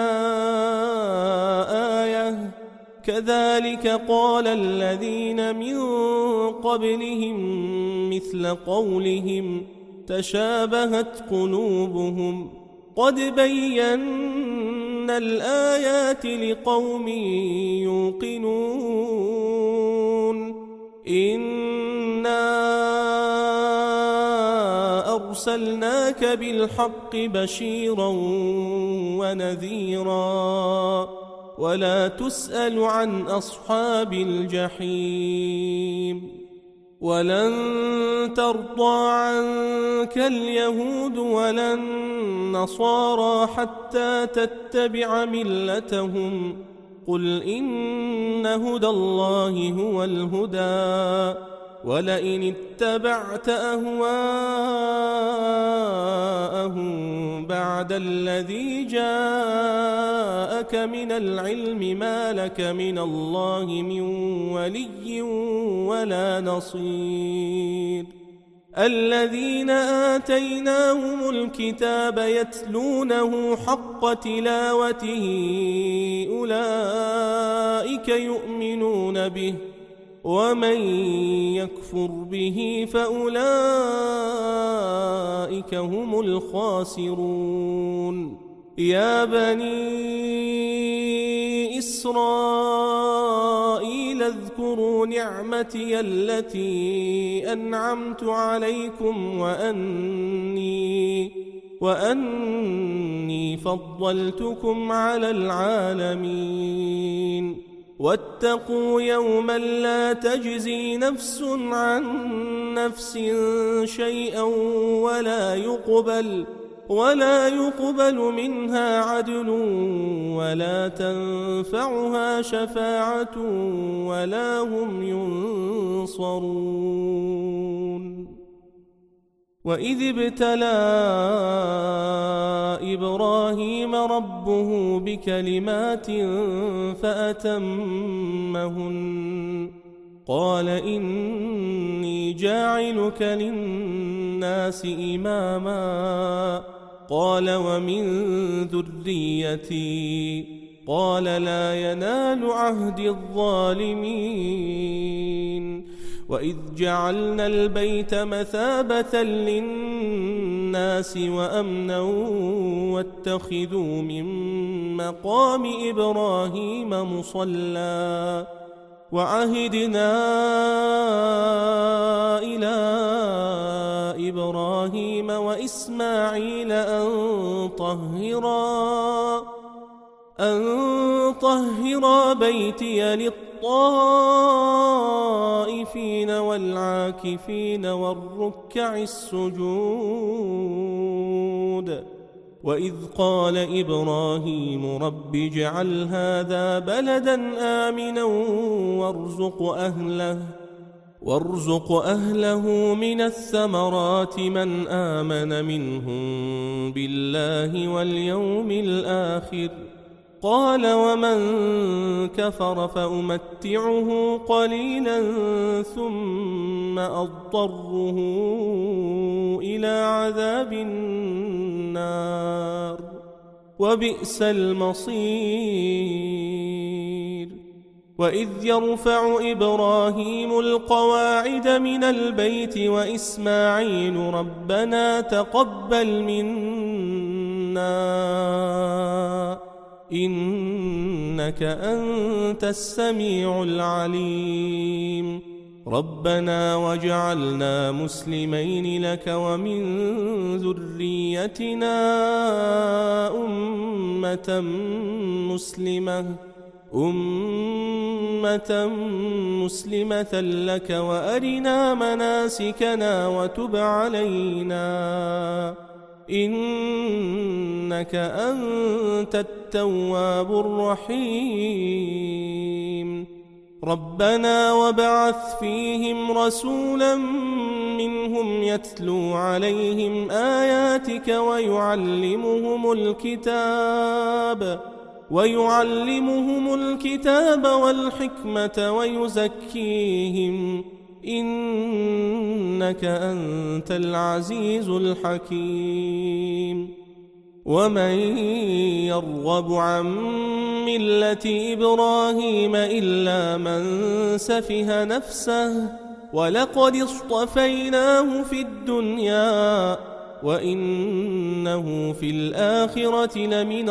آية كذلك قال الذين من قبلهم مثل قولهم تشابهت قلوبهم قد بينا الآيات لقوم يوقنون إنا أرسلناك بالحق بشيرا ونذيرا ولا تسأل عن أصحاب الجحيم ولن ترضى عنك اليهود ولا النصارى حتى تتبع ملتهم قل إن هدى الله هو الهدى ولئن اتبعت أهواءهم بعد الذي جاءك من العلم ما لك من الله من ولي ولا نصير الذين آتيناهم الكتاب يتلونه حق تلاوته أولئك يؤمنون به ومن يكفر به فأولئك هم الخاسرون يا بني إسرائيل اذكروا نعمتي التي أنعمت عليكم وأني وأني فضلتكم على العالمين واتقوا يوما لا تجزي نفس عن نفس شيئا ولا يقبل ولا يقبل منها عدل ولا تنفعها شفاعة ولا هم ينصرون وإذ ابتلى إبراهيم ربه بكلمات فأتمهن قال إني جاعلك للناس إماما قال ومن ذريتي قال لا ينال عهد الظالمين وإذ جعلنا البيت مثابة للناس وأمنا واتخذوا من مقام إبراهيم مصلى وعهدنا إلى إبراهيم وإسماعيل أن طهرا أن طهرا بيتي للطائفين والعاكفين والركع السجود وإذ قال إبراهيم رب اجعل هذا بلدا آمنا وارزق أهله وارزق أهله من الثمرات من آمن منهم بالله واليوم الآخر قال ومن كفر فأمتعه قليلا ثم أضطره إلى عذاب النار وبئس المصير وإذ يرفع إبراهيم القواعد من البيت وإسماعيل ربنا تقبل منا إنك أنت السميع العليم ربنا واجعلنا مسلمين لك ومن ذريتنا أمة مسلمة أمة مسلمة لك وأرنا مناسكنا وتب علينا إنك أنت التواب الرحيم ربنا وابعث فيهم رسولا منهم يتلو عليهم آياتك ويعلمهم الكتاب ويعلمهم الكتاب والحكمة ويزكيهم إنك أنت العزيز الحكيم ومن يرغب عن ملة إبراهيم إلا من سفه نفسه ولقد اصطفيناه في الدنيا وإنه في الآخرة لمن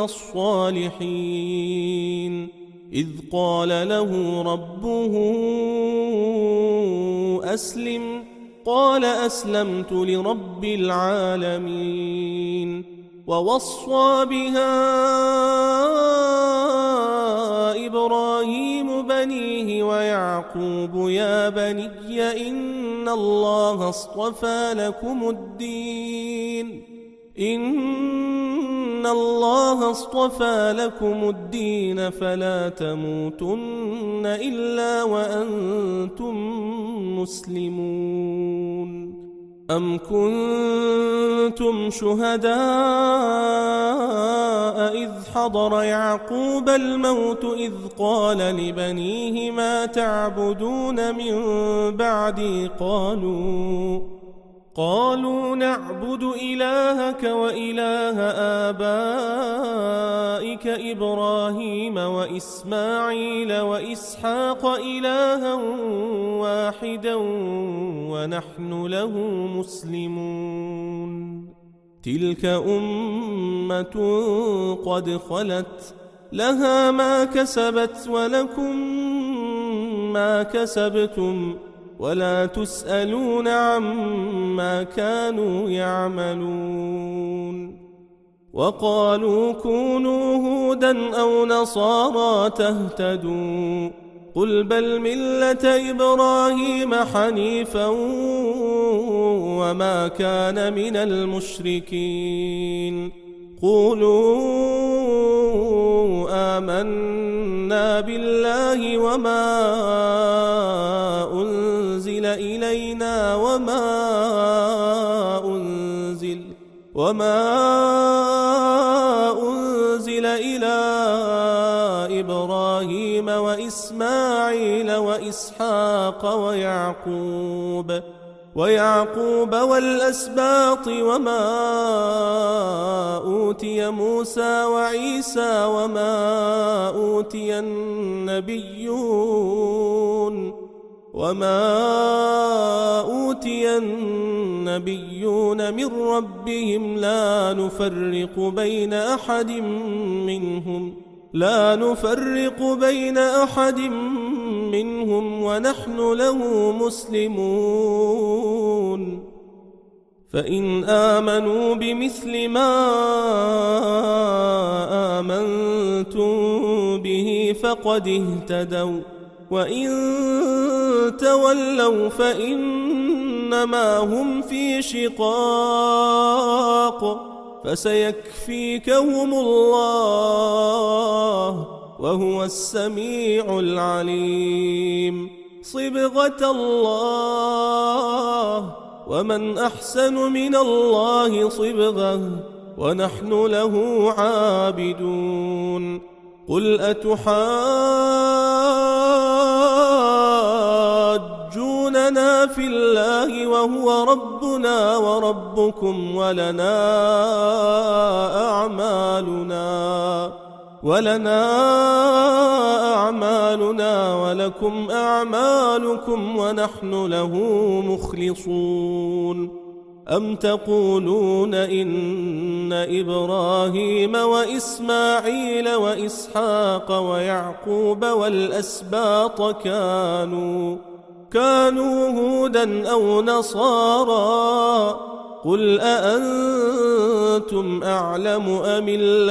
الصالحين إذ قال له ربه أسلم قال أسلمت لرب العالمين ووصى بها إبراهيم بنيه ويعقوب يا بني إن الله اصطفى لكم الدين إن الله اصطفى لكم الدين فلا تموتن إلا وأنتم مسلمون أم كنتم شهداء إذ حضر يعقوب الموت إذ قال لبنيه ما تعبدون من بعدي قالوا قالوا نعبد إلهك وإله آبائك إبراهيم وإسماعيل وإسحاق إلها واحدا ونحن له مسلمون تلك أمة قد خلت لها ما كسبت ولكم ما كسبتم ولا تسألون عما كانوا يعملون وقالوا كونوا هودا أو نصارى تهتدوا قل بل ملة إبراهيم حنيفا وما كان من المشركين قولوا آمنا بالله وما أنزل إلينا وما أنزل وما أنزل إلى إبراهيم وإسماعيل وإسحاق ويعقوب ويعقوب والأسباط وما أوتي موسى وعيسى وما أوتي النبيون وما أوتي النبيون من ربهم لا نفرق بين أحد منهم لا نفرق بين أحد منهم ونحن له مسلمون فإن آمنوا بمثل ما آمنتم به فقد اهتدوا وإن تولوا فإنما هم في شقاق فسيكفيكهم الله وهو السميع العليم صبغة الله ومن أحسن من الله صبغة ونحن له عابدون قل أتحاجوننا في الله وهو ربنا وربكم ولنا أعمالنا ولنا أعمالنا ولكم أعمالكم ونحن له مخلصون أم تقولون إن إبراهيم وإسماعيل وإسحاق ويعقوب والأسباط كانوا كانوا هودا أو نصارى قل أأنتم أعلم أم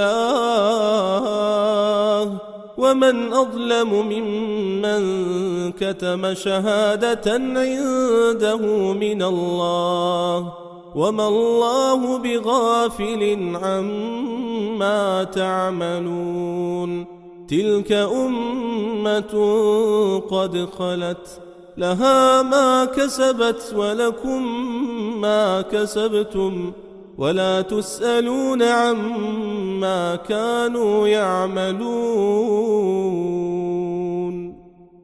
الله ومن أظلم ممن كتم شهادة عنده من الله وما الله بغافل عما تعملون تلك أمة قد خلت لها ما كسبت ولكم ما كسبتم ولا تسألون عما كانوا يعملون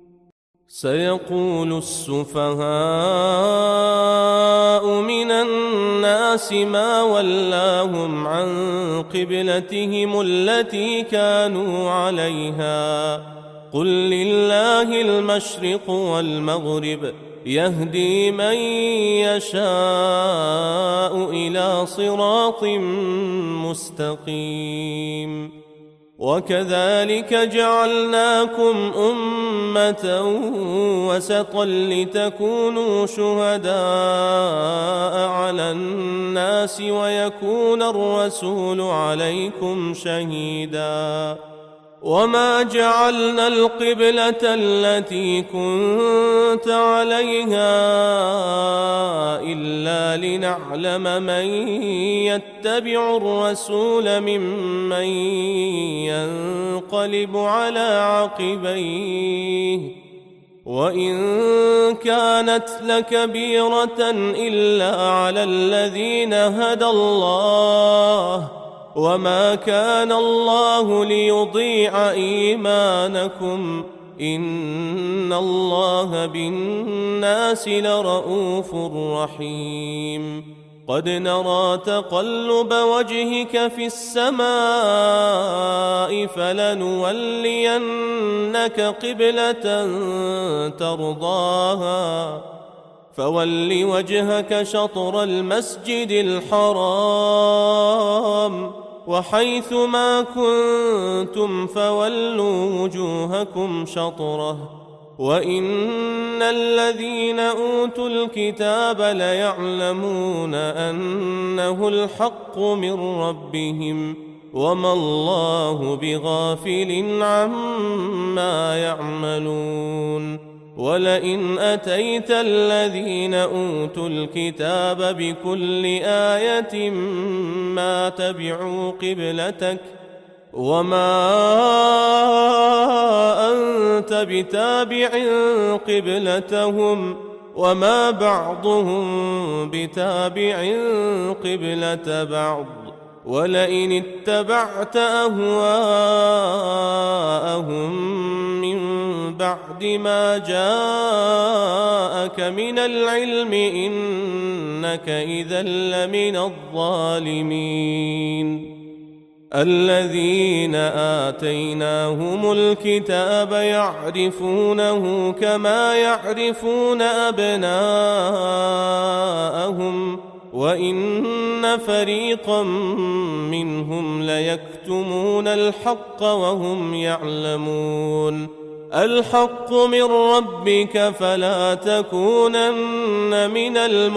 سيقول السفهاء من الناس ما ولاهم عن قبلتهم التي كانوا عليها قل لله المشرق والمغرب يهدي من يشاء إلى صراط مستقيم وكذلك جعلناكم أمة وسطا لتكونوا شهداء على الناس ويكون الرسول عليكم شهيدا وما جعلنا القبلة التي كنت عليها إلا لنعلم من يتبع الرسول ممن ينقلب على عقبيه وإن كانت لكبيرة إلا على الذين هدى الله وما كان الله ليضيع إيمانكم إن الله بالناس لرؤوف رحيم قد نرى تقلب وجهك في السماء فلنولينك قبلة ترضاها فول وجهك شطر المسجد الحرام وحيث ما كنتم فولوا وجوهكم شطره وإن الذين أوتوا الكتاب ليعلمون أنه الحق من ربهم وما الله بغافل عما يعملون ولئن أتيت الذين أوتوا الكتاب بكل آية ما تبعوا قبلتك وما أنت بتابع قبلتهم وما بعضهم بتابع قبلة بعض ولئن اتبعت أهواءهم من بعد ما جاءك من العلم إنك إذا لمن الظالمين الذين آتيناهم الكتاب يعرفونه كما يعرفون أبناءهم وإن فريقا منهم ليكتمون الحق وهم يعلمون الحق من ربك فلا تكونن من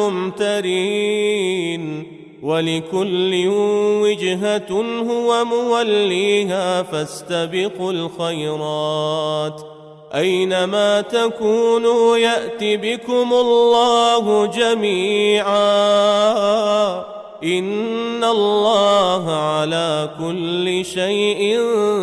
الممترين ولكل وجهة هو موليها فاستبقوا الخيرات أينما تكونوا يأت بكم الله جميعا إن الله على كل شيء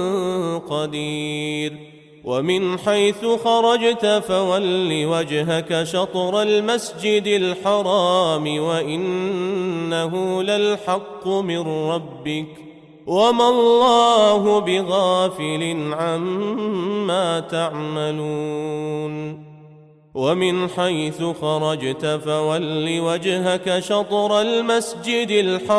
قدير ومن حيث خرجت فول وجهك شطر المسجد الحرام وإنه للحق من ربك وما الله بغافل عما تعملون ومن حيث خرجت فول وجهك شطر المسجد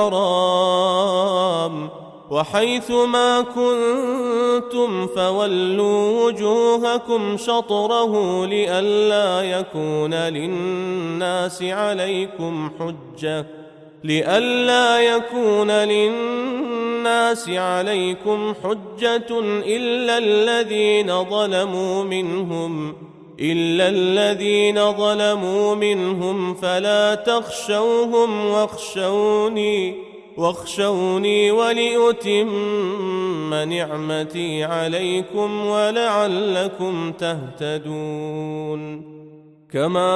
الحرام وحيث ما كنتم فولوا وجوهكم شطره لئلا يكون للناس عليكم حجة لئلا يكون للناس عليكم حجة إلا الذين ظلموا منهم إلا الذين ظلموا منهم فلا تخشوهم واخشوني واخشوني ولأتم نعمتي عليكم ولعلكم تهتدون. كما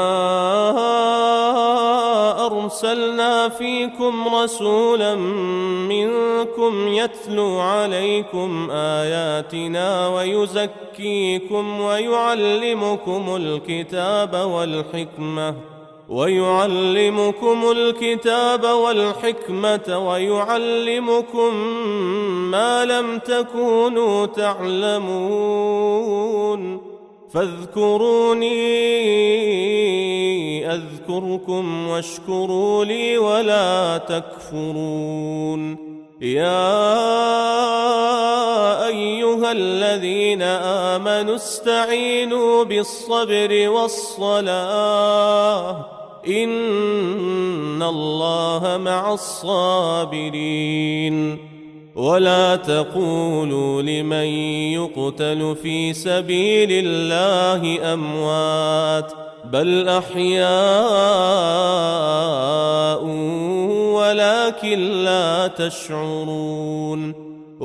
أرسلنا فيكم رسولا منكم يتلو عليكم آياتنا ويزكيكم ويعلمكم الكتاب والحكمة ويعلمكم الكتاب والحكمة ويعلمكم ما لم تكونوا تعلمون فاذكروني أذكركم واشكروا لي ولا تكفرون. يا أيها الذين آمنوا استعينوا بالصبر والصلاة إن الله مع الصابرين. ولا تقولوا لمن يقتل في سبيل الله أموات بل أحياء ولكن لا تشعرون.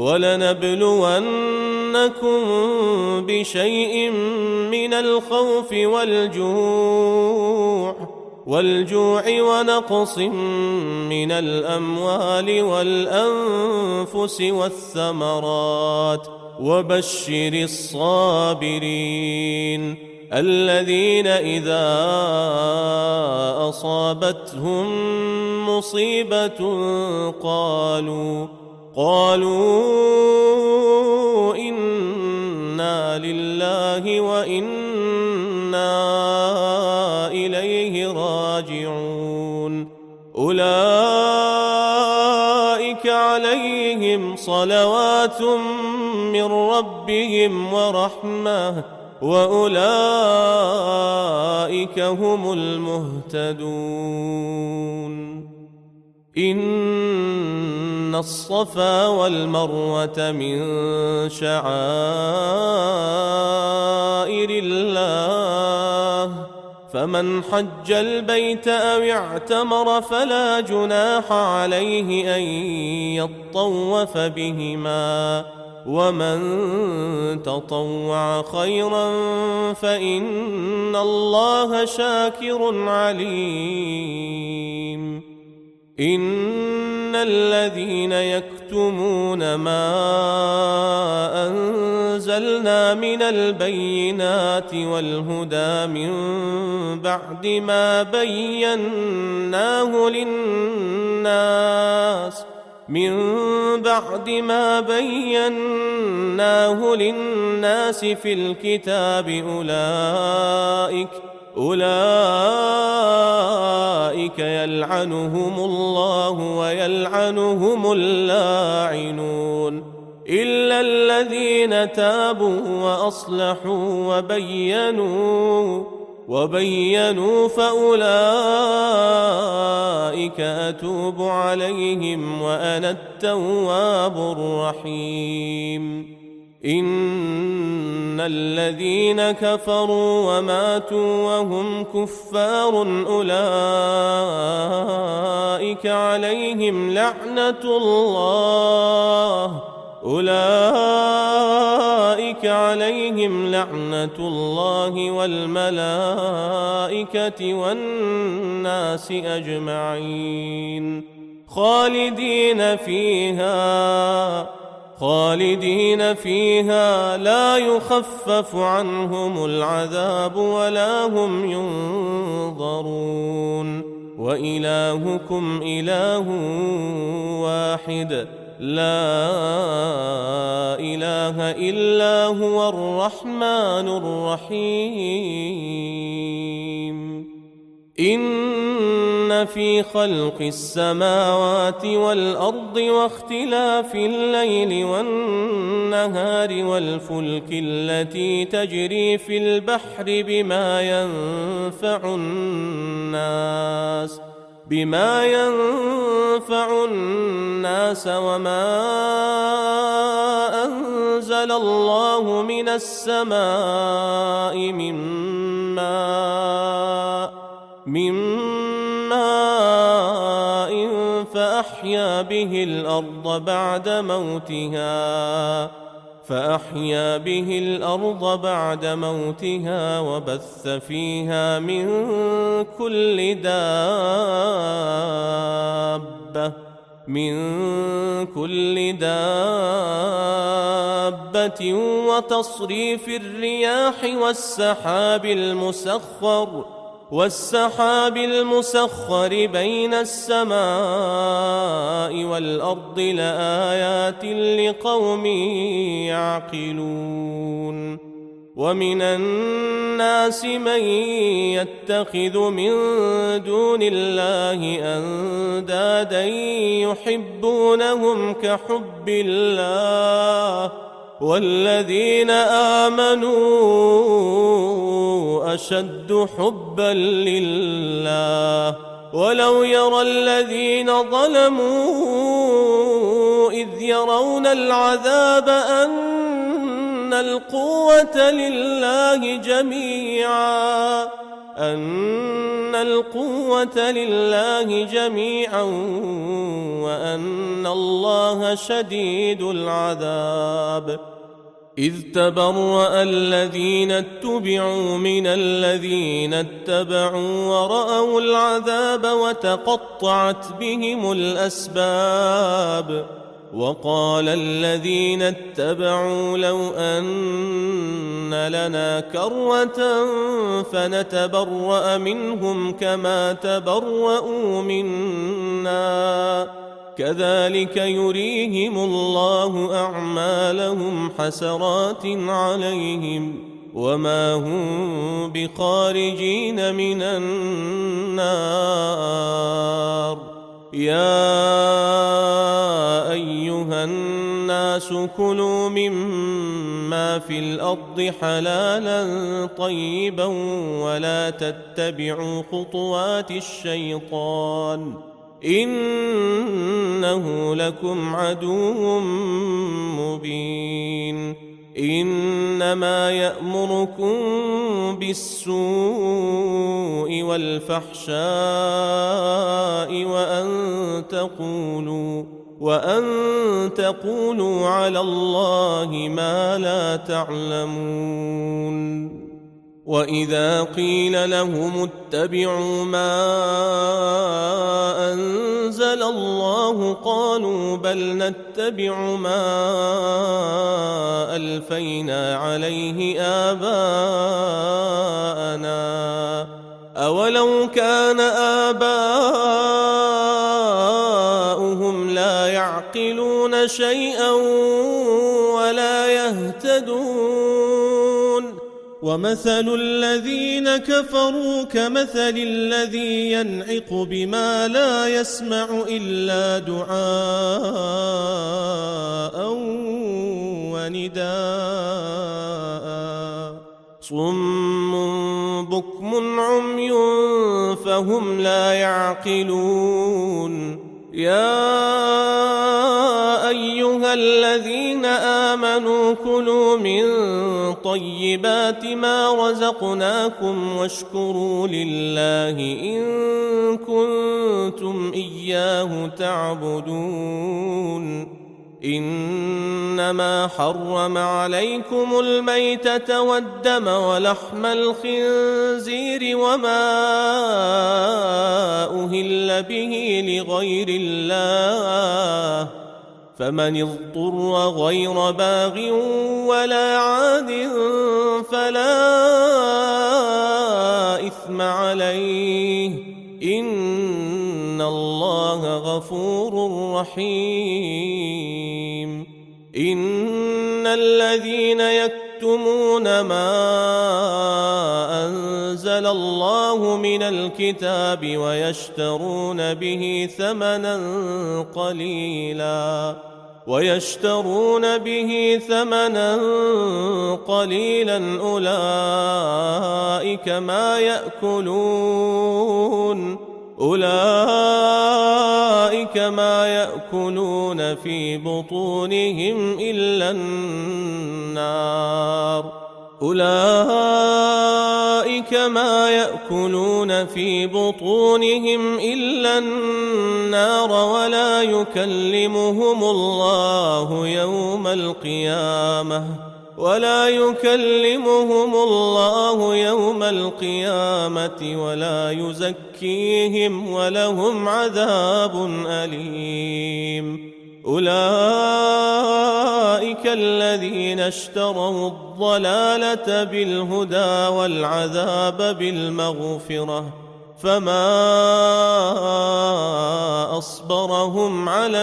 ولنبلونكم بشيء من الخوف والجوع والجوع ونقص من الأموال والأنفس والثمرات وبشر الصابرين الذين إذا أصابتهم مصيبة قالوا قالوا إنا لله وإنا إليه راجعون. أولئك عليهم صلوات من ربهم ورحمة وأولئك هم المهتدون. إن الصفا والمروة من شعائر الله فمن حج البيت أو اعتمر فلا جناح عليه أن يطوف بهما ومن تطوع خيرا فإن الله شاكر عليم. إن الذين يكتمون ما أنزلنا من البينات والهدى من بعد ما بيناه للناس من بعد ما بيناه للناس في الكتاب أولئك أولئك يلعنهم الله ويلعنهم اللاعنون إلا الذين تابوا وأصلحوا وبينوا وبينوا فأولئك أتوب عليهم وأنا التواب الرحيم. إن الذين كفروا وماتوا وهم كفار أولئك عليهم لعنة الله أولئك عليهم لعنة الله والملائكة والناس أجمعين خالدين فيها خالدين فيها لا يخفف عنهم العذاب ولا هم ينظرون. وإلهكم إله واحد لا إله إلا هو الرحمن الرحيم. إن في خلق السماوات والأرض واختلاف الليل والنهار والفلك التي تجري في البحر بما ينفع الناس بما ينفع الناس وما أنزل الله من السماء من ماء من ماء فأحيا به الأرض بعد موتها فأحيا به الأرض بعد موتها وبث فيها من كل دابة من كل دابة وتصريف الرياح والسحاب المسخر والسحاب المسخر بين السماء والأرض لآيات لقوم يعقلون ومن الناس من يتخذ من دون الله أندادا يحبونهم كحب الله والذين آمنوا أشد حبا لله ولو يرى الذين ظلموا إذ يرون العذاب أن القوة لله جميعا أن القوة لله جميعا وأن الله شديد العذاب إذ تبرأ الذين اتبعوا من الذين اتبعوا ورأوا العذاب وتقطعت بهم الأسباب وقال الذين اتبعوا لو أن لنا كرة فنتبرأ منهم كما تبرؤوا منا كذلك يريهم الله أعمالهم حسرات عليهم وما هم بخارجين من النار يا أيها الناس كلوا مما في الأرض حلالا طيبا ولا تتبعوا خطوات الشيطان إنه لكم عدو مبين إنما يأمركم بالسوء والفحشاء وأن تقولوا وأن تقولوا على الله ما لا تعلمون وإذا قيل لهم اتبعوا ما أنزل الله قالوا بل نتبع ما ألفينا عليه آباءنا أولو كان آباؤهم لا يعقلون شيئا ولا يهتدون ومثل الذين كفروا كمثل الذي ينعق بما لا يسمع إلا دعاء ونداء صم بكم عمي فهم لا يعقلون يا أيها الذين آمنوا كلوا من طيبات ما رزقناكم واشكروا لله إن كنتم إياه تعبدون إنما حرم عليكم الميتة والدم ولحم الخنزير وما أهل به لغير الله فمن اضطر غير باغ ولا عاد فلا إثم عليه إن الله غفور رحيم إن الذين يكتمون ما أنزل الله من الكتاب ويشترون به ثمنا قليلا ويشترون به ثمنا قليلا أولئك ما يأكلون أولئك ما يأكلون في بطونهم إلا النار أولئك ما يأكلون في بطونهم إلا النار ولا يكلمهم الله يوم القيامة ولا يكلمهم الله يوم القيامة ولا يزكيهم ولهم عذاب أليم أولئك الذين اشتروا الضلالة بالهدى والعذاب بالمغفرة فما أصبرهم على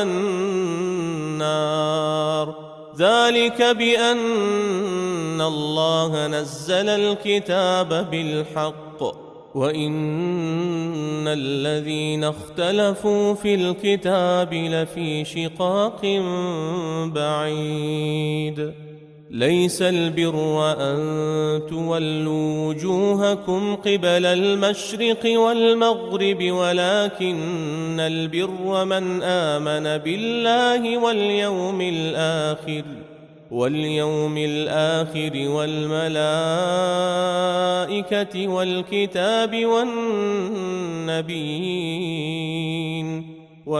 النار ذلك بأن الله نزل الكتاب بالحق وإن الذين اختلفوا في الكتاب لفي شقاق بعيد ليس البر أن تولوا وجوهكم قبل المشرق والمغرب ولكن البر من آمن بالله واليوم الآخر واليوم الآخر والملائكة والكتاب والنبيين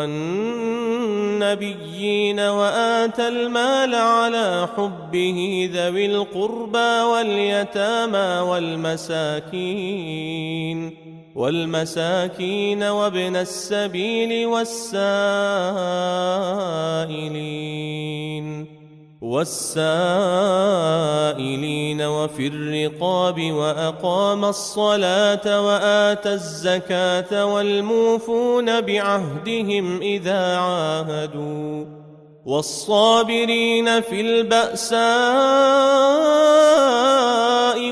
والنبيين وآتى المال على حبه ذوي القربى واليتامى والمساكين والمساكين وابن السبيل والسائلين والسائلين وفي الرقاب وأقام الصلاة وآتى الزكاة والموفون بعهدهم إذا عاهدوا والصابرين في البأساء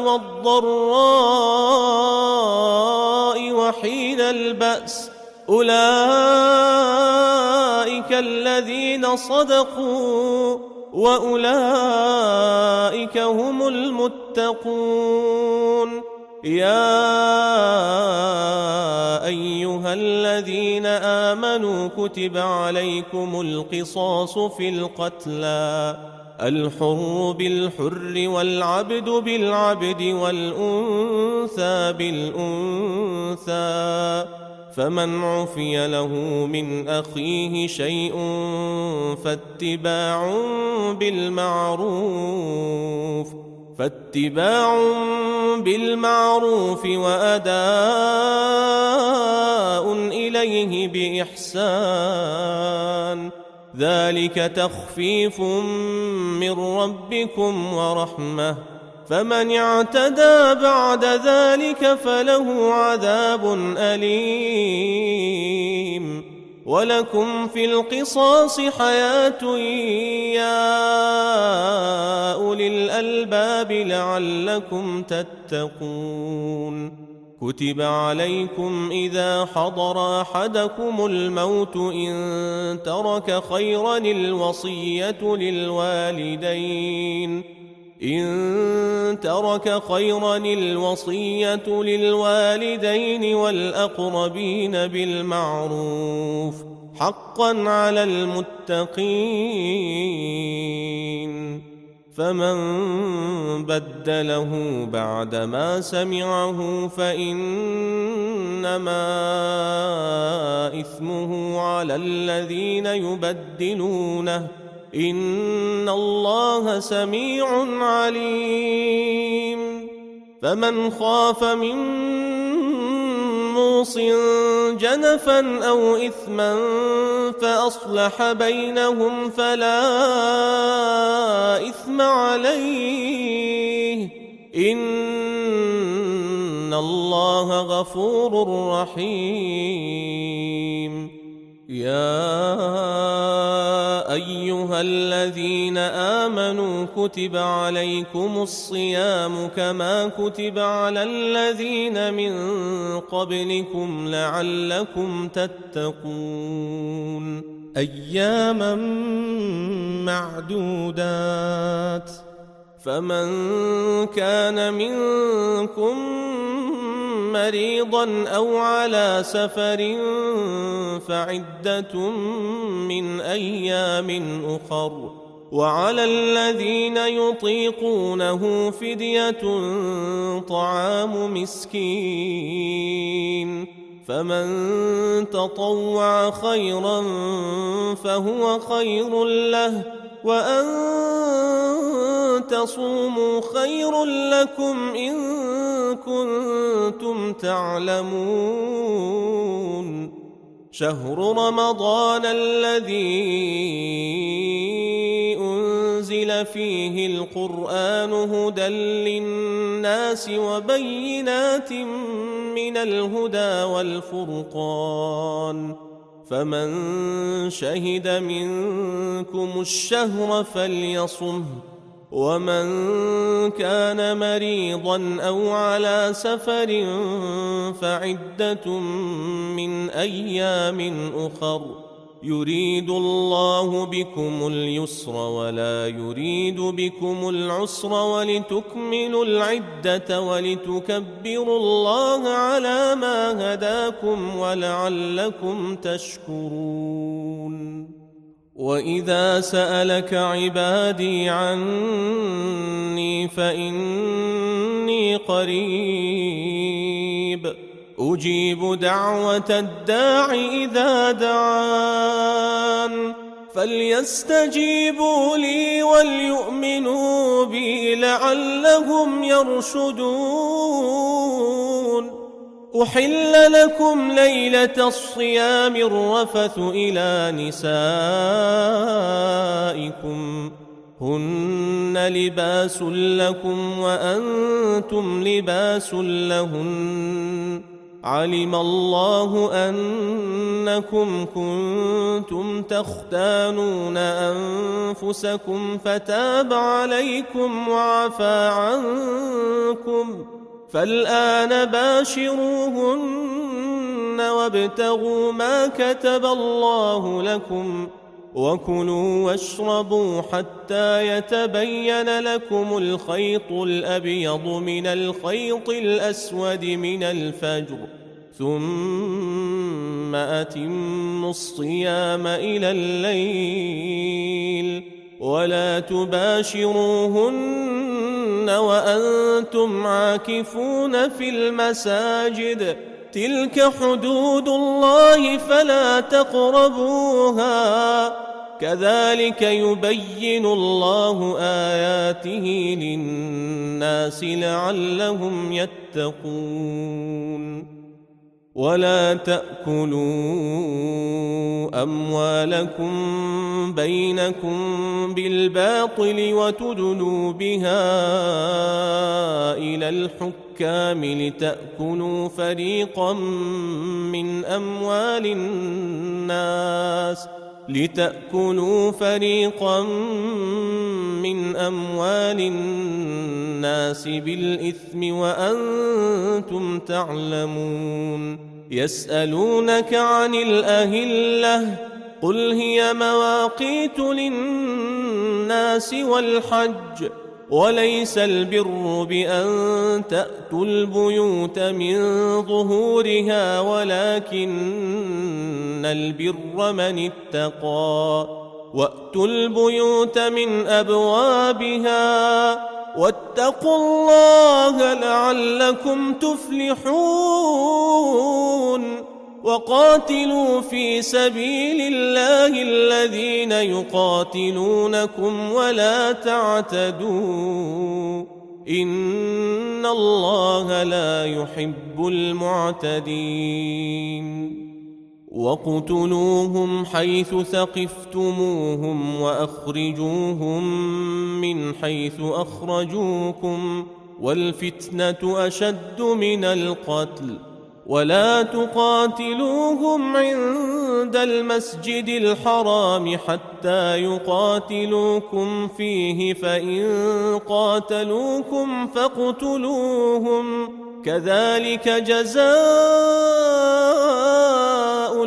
والضراء وحين البأس أولئك الذين صدقوا وأولئك هم المتقون يا أيها الذين آمنوا كتب عليكم القصاص في القتلى الحر بالحر والعبد بالعبد والأنثى بالأنثى فمن عفي له من أخيه شيء فاتباع بالمعروف فاتباع بالمعروف وأداء إليه بإحسان ذلك تخفيف من ربكم ورحمة فمن اعتدى بعد ذلك فله عذاب أليم ولكم في القصاص حياة يا أولي الألباب لعلكم تتقون كتب عليكم إذا حضر أحدكم الموت إن ترك خيرا الوصية للوالدين إن ترك خيرا الوصية للوالدين والأقربين بالمعروف حقا على المتقين فمن بدله بعدما سمعه فإنما إثمه على الذين يبدلونه إن الله سميع عليم فمن خاف من موص جنفا أو إثما فأصلح بينهم فلا إثم عليه إن الله غفور رحيم يا أيها الذين آمنوا كتب عليكم الصيام كما كتب على الذين من قبلكم لعلكم تتقون أياما معدودات فمن كان منكم مريضا أو على سفر فعدة من أيام أخر، وعلى الذين يطيقونه فدية طعام مسكين، فمن تطوع خيرا فهو خير له، وأن تصوموا خير لكم إن كنتم تعلمون. شهر رمضان الذي أنزل فيه القرآن هدى للناس وبينات من الهدى والفرقان، فمن شهد منكم الشهر فليصمه، ومن كان مريضا أو على سفر فعدة من أيام أخر، يريد الله بكم اليسر ولا يريد بكم العسر ولتكملوا العدة ولتكبروا الله على ما هداكم ولعلكم تشكرون. وإذا سألك عبادي عني فإني قريب أجيب دعوة الداع إذا دعان، فليستجيبوا لي وليؤمنوا بي لعلهم يرشدون. أحل لكم ليلة الصيام الرفث إلى نسائكم هن لباس لكم وأنتم لباس لهن، علم الله أنكم كنتم تختانون أنفسكم فتاب عليكم وعفى عنكم، فالآن باشروهن وابتغوا ما كتب الله لكم، وكلوا واشربوا حتى يتبين لكم الخيط الأبيض من الخيط الأسود من الفجر، ثم أتموا الصيام إلى الليل، ولا تباشروهن وأنتم عاكفون في المساجد، تلك حدود الله فلا تقربوها، كذلك يبين الله آياته للناس لعلهم يتقون. ولا تأكلوا أموالكم بينكم بالباطل وتدلوا بها إلى الحكام لتأكلوا فريقا من أموال الناس لتأكلوا فريقا من أموال الناس بالإثم وأنتم تعلمون. يسألونك عن الأهلة قل هي مواقيت للناس والحج، وليس البر بأن تأتوا البيوت من ظهورها ولكن البر من اتقى، وأتوا البيوت من أبوابها واتقوا الله لعلكم تفلحون. وقاتلوا في سبيل الله الذين يقاتلونكم ولا تعتدوا إن الله لا يحب المعتدين. وقتلوهم حيث ثقفتموهم وأخرجوهم من حيث أخرجوكم والفتنة أشد من القتل، ولا تقاتلوهم عند المسجد الحرام حتى يقاتلوكم فيه، فإن قاتلوكم فاقتلوهم، كذلك جزاء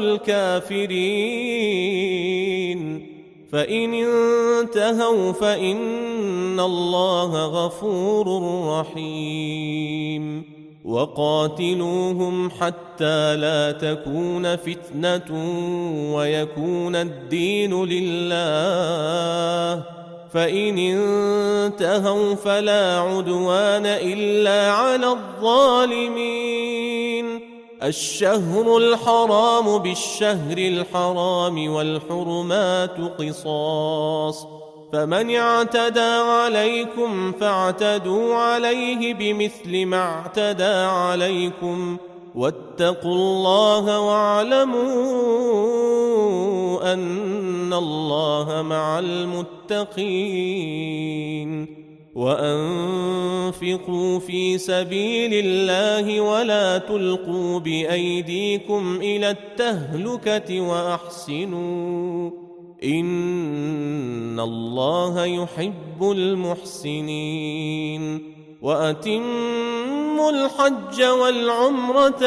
الكافرين. فإن انتهوا فإن الله غفور رحيم. وقاتلوهم حتى لا تكون فتنة ويكون الدين لله، فإن انتهوا فلا عدوان إلا على الظالمين. الشهر الحرام بالشهر الحرام والحرمات قصاص، فمن اعتدى عليكم فاعتدوا عليه بمثل ما اعتدى عليكم، واتقوا الله واعلموا أن الله مع المتقين. وأنفقوا في سبيل الله ولا تلقوا بأيديكم إلى التهلكة وأحسنوا إن الله يحب المحسنين. وأتموا الحج والعمرة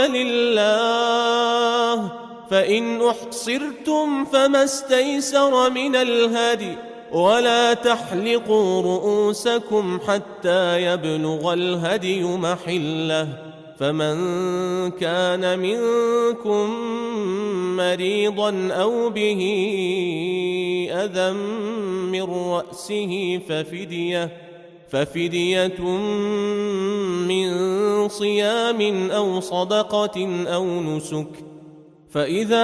لله، فإن أحصرتم فما استيسر من الهدي، ولا تحلقوا رؤوسكم حتى يبلغ الهدي محله، فمن كان منكم مريضا أو به أذى من رأسه ففدية ففدية من صيام أو صدقة أو نسك، فإذا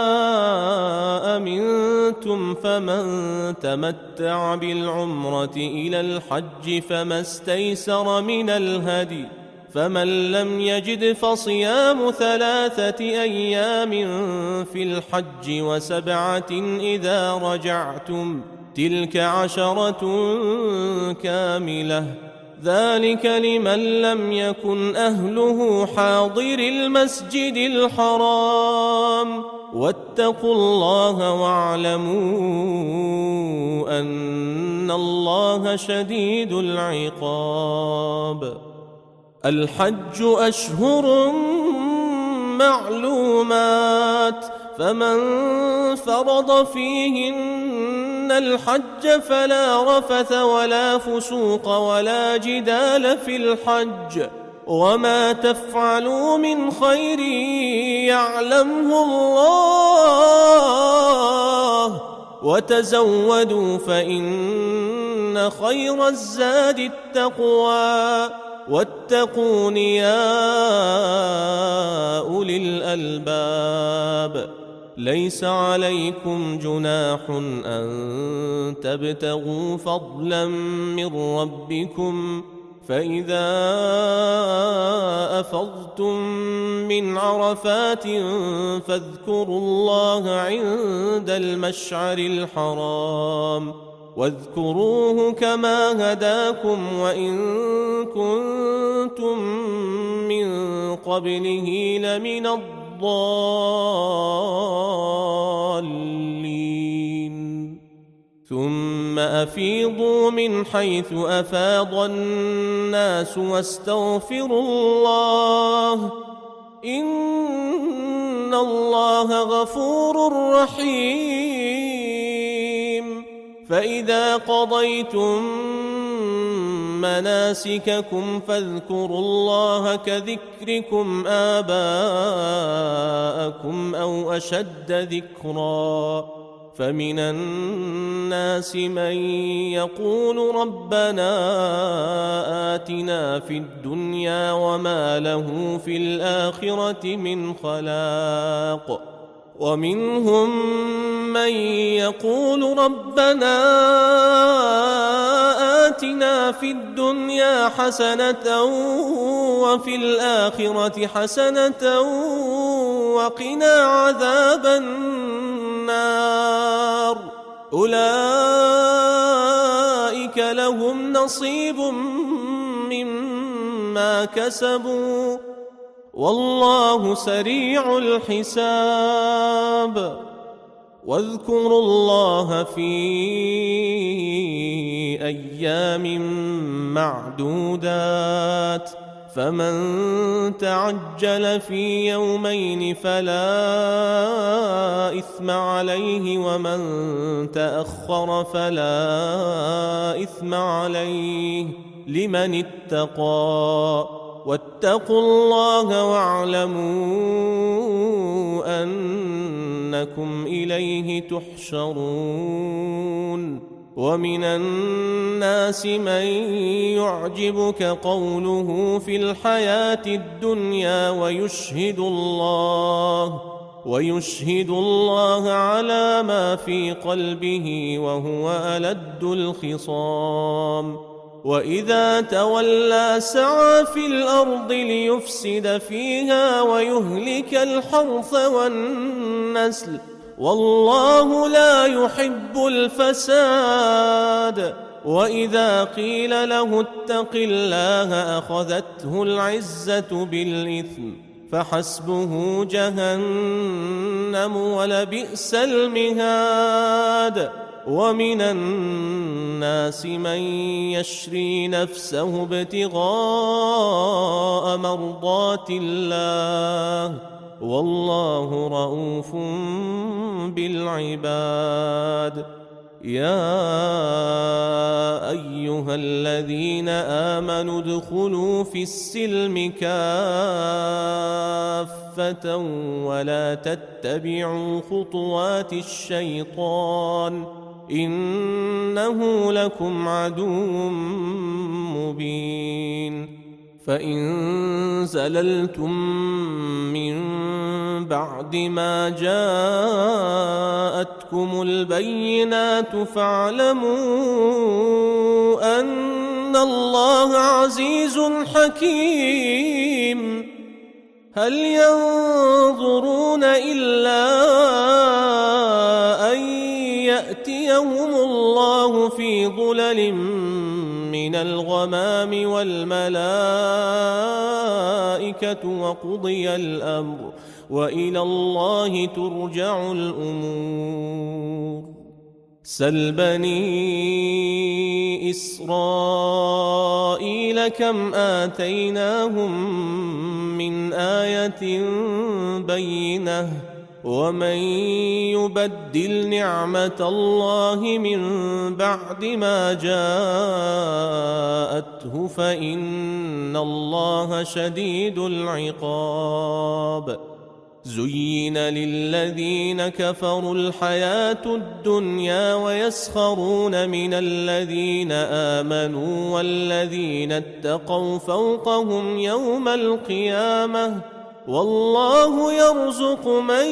أمنتم فمن تمتع بالعمرة إلى الحج فما استيسر من الهدي، فمن لم يجد فصيام ثلاثة أيام في الحج وسبعة إذا رجعتم، تلك عشرة كاملة، ذلك لمن لم يكن أهله حاضر المسجد الحرام. واتقوا الله واعلموا أن الله شديد العقاب. الحج أشهر معلومات، فمن فرض فيهن الحج فلا رفث ولا فسوق ولا جدال في الحج، وما تفعلوا من خير يعلمه الله، وتزودوا فإن خير الزاد التقوى، واتقون يا أولي الألباب. ليس عليكم جناح أن تبتغوا فضلا من ربكم، فإذا أفضتم من عرفات فاذكروا الله عند المشعر الحرام، واذكروه كما هداكم وإن كنتم من قبله لمن الضالين. ثم أفيضوا من حيث أفاض الناس واستغفروا الله إن الله غفور رحيم. فإذا قضيتم مناسككم فاذكروا الله كذكركم آباءكم أو أشد ذكرا، فمن الناس من يقول ربنا آتنا في الدنيا وما له في الآخرة من خلاق، ومنهم من يقول ربنا آتنا في الدنيا حسنة وفي الآخرة حسنة وقنا عذاب النار. أولئك لهم نصيب مما كسبوا والله سريع الحساب. واذكروا الله في أيام معدودات، فمن تعجل في يومين فلا إثم عليه ومن تأخر فلا إثم عليه لمن اتقى، واتقوا الله واعلموا أنكم إليه تحشرون. ومن الناس من يعجبك قوله في الحياة الدنيا ويشهد الله ويشهد الله على ما في قلبه وهو ألد الخصام. وإذا تولى سعى في الأرض ليفسد فيها ويهلك الحرث والنسل والله لا يحب الفساد. وإذا قيل له اتق الله أخذته العزة بالإثم فحسبه جهنم ولبئس المهاد. ومن الناس من يشري نفسه ابتغاء مرضات الله والله رؤوف بالعباد. يا أيها الذين آمنوا ادخلوا في السلم كافة ولا تتبعوا خطوات الشيطان إنه لكم عدو مبين. فإن زللتم من بعد ما جاءتكم البينات فاعلموا أن الله عزيز حكيم. هل ينظرون إلا أن يأتيهم الله في ظلل من الغمام والملائكة وقضي الأمر وإلى الله ترجع الأمور. سل بني إسرائيل كم آتيناهم من آية بينة ومن يبدل نعمة الله من بعد ما جاءته فإن الله شديد العقاب. زين للذين كفروا الحياة الدنيا ويسخرون من الذين آمنوا والذين اتقوا فوقهم يوم القيامة والله يرزق من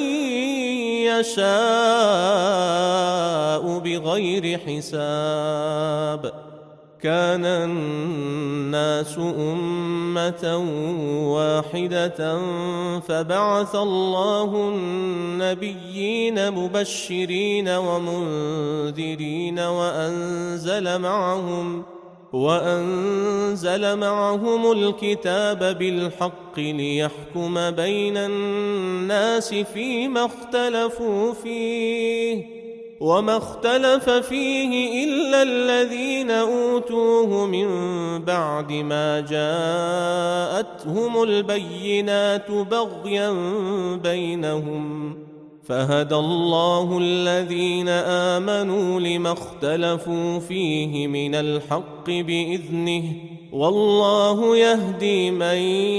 يشاء بغير حساب. كان الناس أمة واحدة فبعث الله النبيين مبشرين ومنذرين وأنزل معهم وأنزل معهم الكتاب بالحق ليحكم بين الناس فيما اختلفوا فيه وما اختلف فيه إلا الذين أوتوه من بعد ما جاءتهم البينات بغيا بينهم فهدى الله الذين آمنوا لما اختلفوا فيه من الحق بإذنه والله يهدي من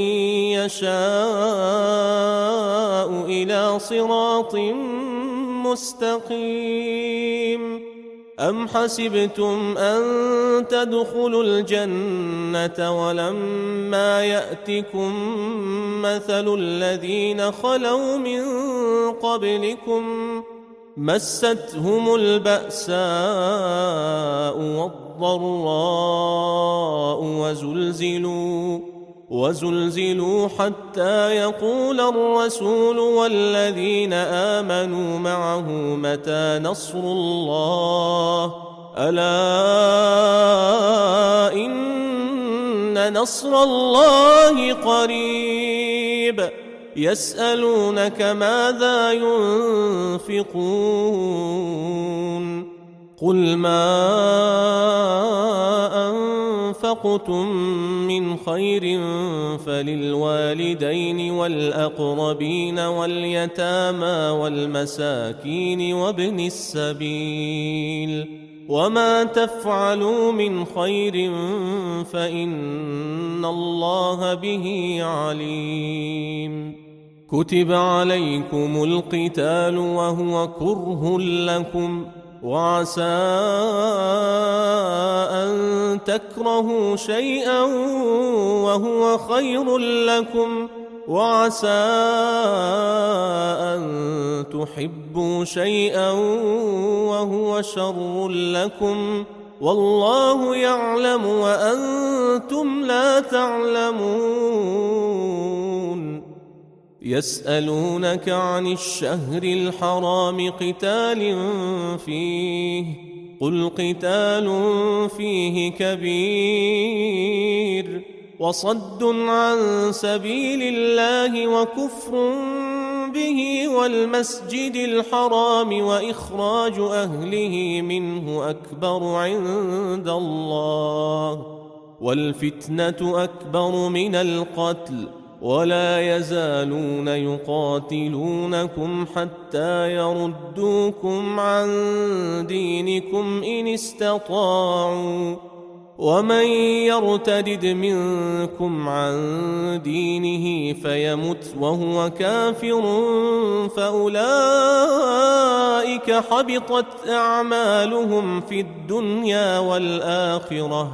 يشاء إلى صراط مستقيم. أم حسبتم أن تدخلوا الجنة ولما يأتكم مثل الذين خلوا من قبلكم مستهم البأساء والضراء وزلزلوا وزلزلوا حتى يقول الرسول والذين آمنوا معه متى نصر الله ألا إن نصر الله قريب. يسألونك ماذا ينفقون قل ما أنفقتم من خير فللوالدين والأقربين واليتامى والمساكين وابن السبيل وما تفعلوا من خير فإن الله به عليم. كتب عليكم القتال وهو كره لكم، وعسى أن تكرهوا شيئا وهو خير لكم، وعسى أن تحبوا شيئا وهو شر لكم، والله يعلم وأنتم لا تعلمون. يسألونك عن الشهر الحرام قتال فيه، قل قتال فيه كبير، وصد عن سبيل الله وكفر به والمسجد الحرام وإخراج أهله منه أكبر عند الله، والفتنة أكبر من القتل، ولا يزالون يقاتلونكم حتى يردوكم عن دينكم إن استطاعوا، ومن يرتدد منكم عن دينه فيمت وهو كافر فأولئك حبطت أعمالهم في الدنيا والآخرة،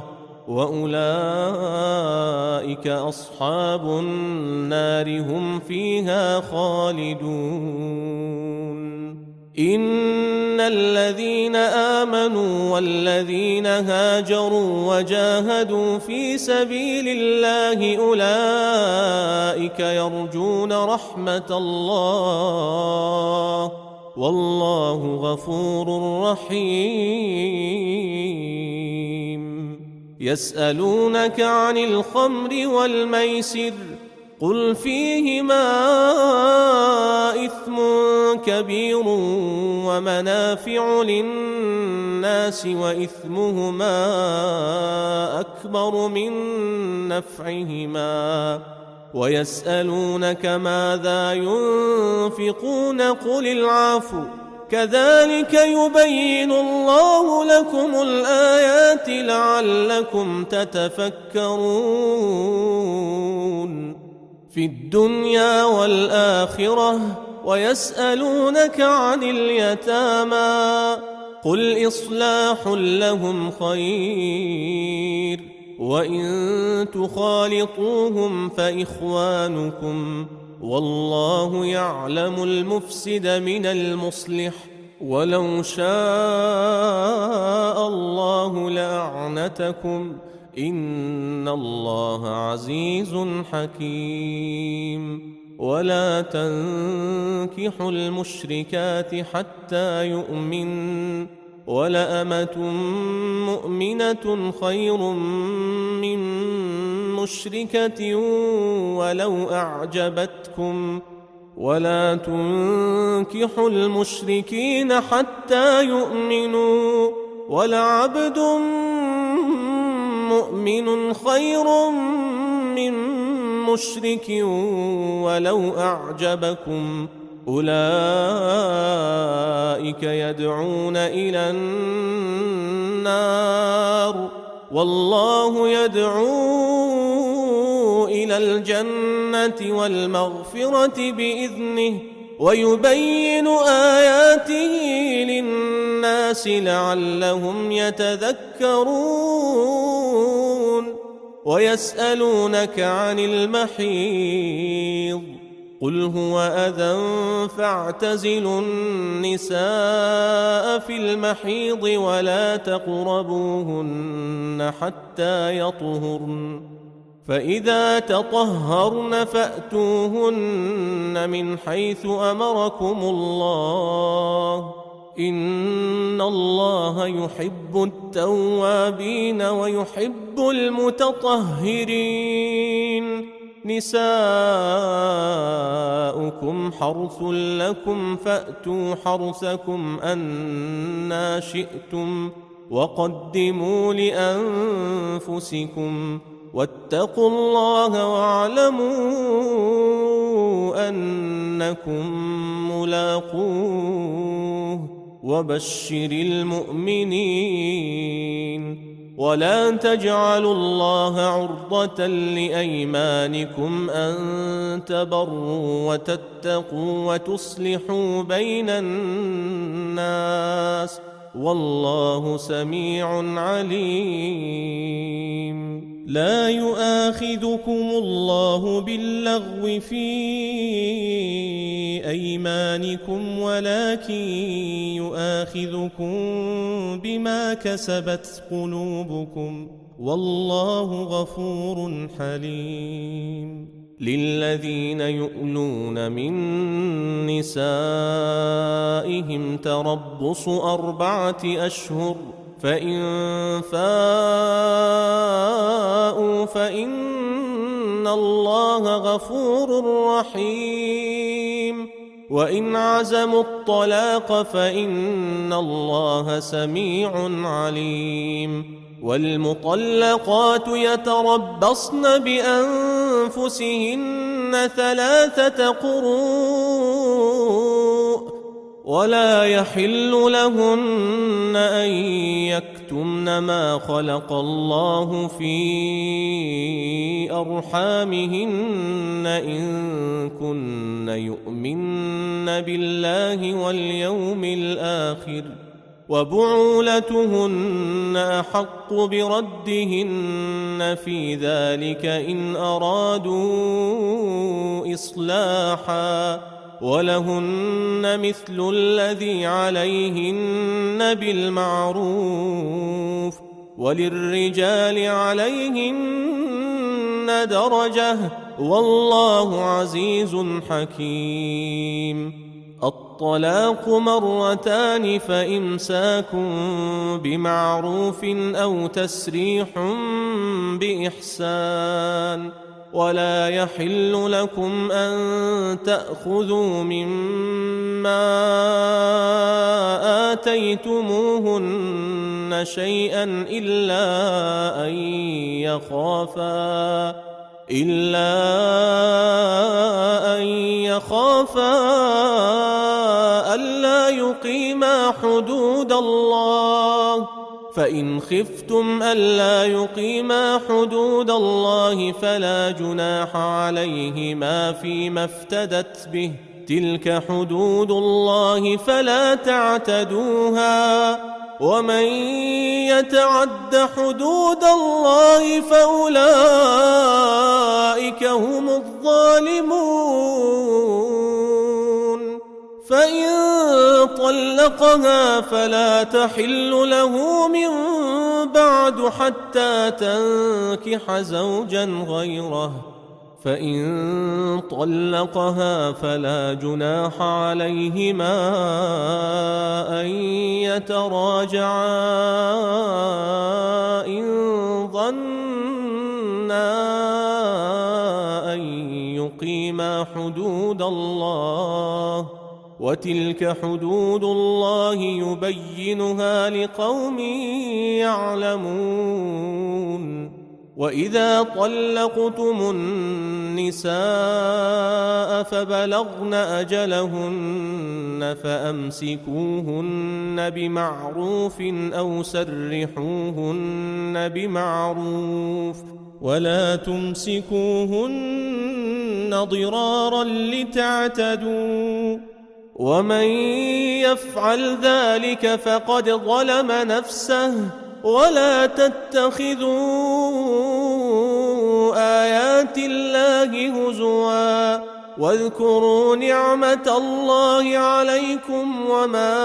وأولئك أصحاب النار هم فيها خالدون. إن الذين آمنوا والذين هاجروا وجاهدوا في سبيل الله أولئك يرجون رحمة الله، والله غفور رحيم. يسألونك عن الخمر والميسر، قل فيهما إثم كبير ومنافع للناس وإثمهما أكبر من نفعهما، ويسألونك ماذا ينفقون قل العفو، كذلك يبين الله لكم الآيات لعلكم تتفكرون في الدنيا والآخرة. ويسألونك عن اليتامى، قل إصلاح لهم خير، وإن تخالطوهم فإخوانكم، والله يعلم المفسد من المصلح، ولو شاء الله لأعنتكم، إن الله عزيز حكيم. ولا تنكحوا المشركات حتى يؤمن، ولأمة مؤمنة خير من مشركة ولو أعجبتكم، ولا تنكحوا المشركين حتى يؤمنوا، ولعبد مؤمن خير من مشرك ولو أعجبكم، أولئك يدعون إلى النار، والله يدعو إلى الجنة والمغفرة بإذنه، ويبين آياته للناس لعلهم يتذكرون. ويسألونك عن المحيض، قل هو أذى فاعتزلوا النساء في المحيض ولا تقربوهن حتى يطهرن، فإذا تطهرن فأتوهن من حيث أمركم الله، إن الله يحب التوابين ويحب المتطهرين. نساؤكم حرث لكم فأتوا حرثكم أنى شئتم، وقدموا لأنفسكم، واتقوا الله واعلموا أنكم ملاقوه، وبشر المؤمنين. ولا تجعلوا الله عرضة لأيمانكم أن تبروا وتتقوا وتصلحوا بين الناس، والله سميع عليم. لا يؤاخذكم الله باللغو في أيمانكم، ولكن يؤاخذكم بما كسبت قلوبكم، والله غفور حليم. للذين يؤلون من نسائهم تربص أربعة أشهر، فإن فاءوا فإن الله غفور رحيم، وإن عزموا الطلاق فإن الله سميع عليم. والمطلقات يتربصن بأنفسهن ثلاثة قروء، ولا يحل لهن أن يكتمن ما خلق الله في أرحامهن إن كن يؤمن بالله واليوم الآخر، وبعولتهن أحق بردهن في ذلك إن أرادوا إصلاحا، ولهن مثل الذي عليهن بالمعروف، وللرجال عليهن درجة، والله عزيز حكيم. الطلاق مرتان، فإمساك بمعروف أو تسريح بإحسان. ولا يحل لكم أن تأخذوا مما آتيتموهن شيئا إلا أن يخافا إلا أن يخافا ألا يقيما حدود الله، فإن خفتم ألا يقيما حدود الله فلا جناح عليهما فيما افتدت به، تلك حدود الله فلا تعتدوها، ومن يتعد حدود الله فأولئك هم الظالمون. فإن طلقها فلا تحل له من بعد حتى تنكح زوجا غيره، فإن طلقها فلا جناح عليهما أن يتراجعا إن ظنا أن يقيما حدود الله، وتلك حدود الله يبينها لقوم يعلمون. وإذا طلقتم النساء فبلغن أجلهن فأمسكوهن بمعروف أو سرحوهن بمعروف، ولا تمسكوهن ضرارا لتعتدوا، ومن يفعل ذلك فقد ظلم نفسه. ولا تتخذوا آيات الله هزوا، واذكروا نعمة الله عليكم وما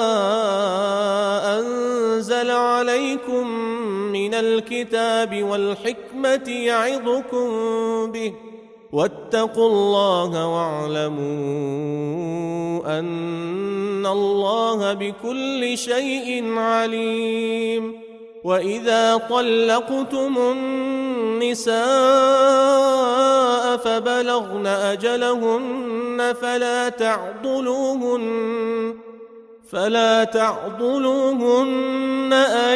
أنزل عليكم من الكتاب والحكمة يعظكم به، واتقوا الله واعلموا أن الله بكل شيء عليم. وإذا طلقتم النساء فبلغن أجلهن فلا تعضلوهن فلا تعضلوهن أن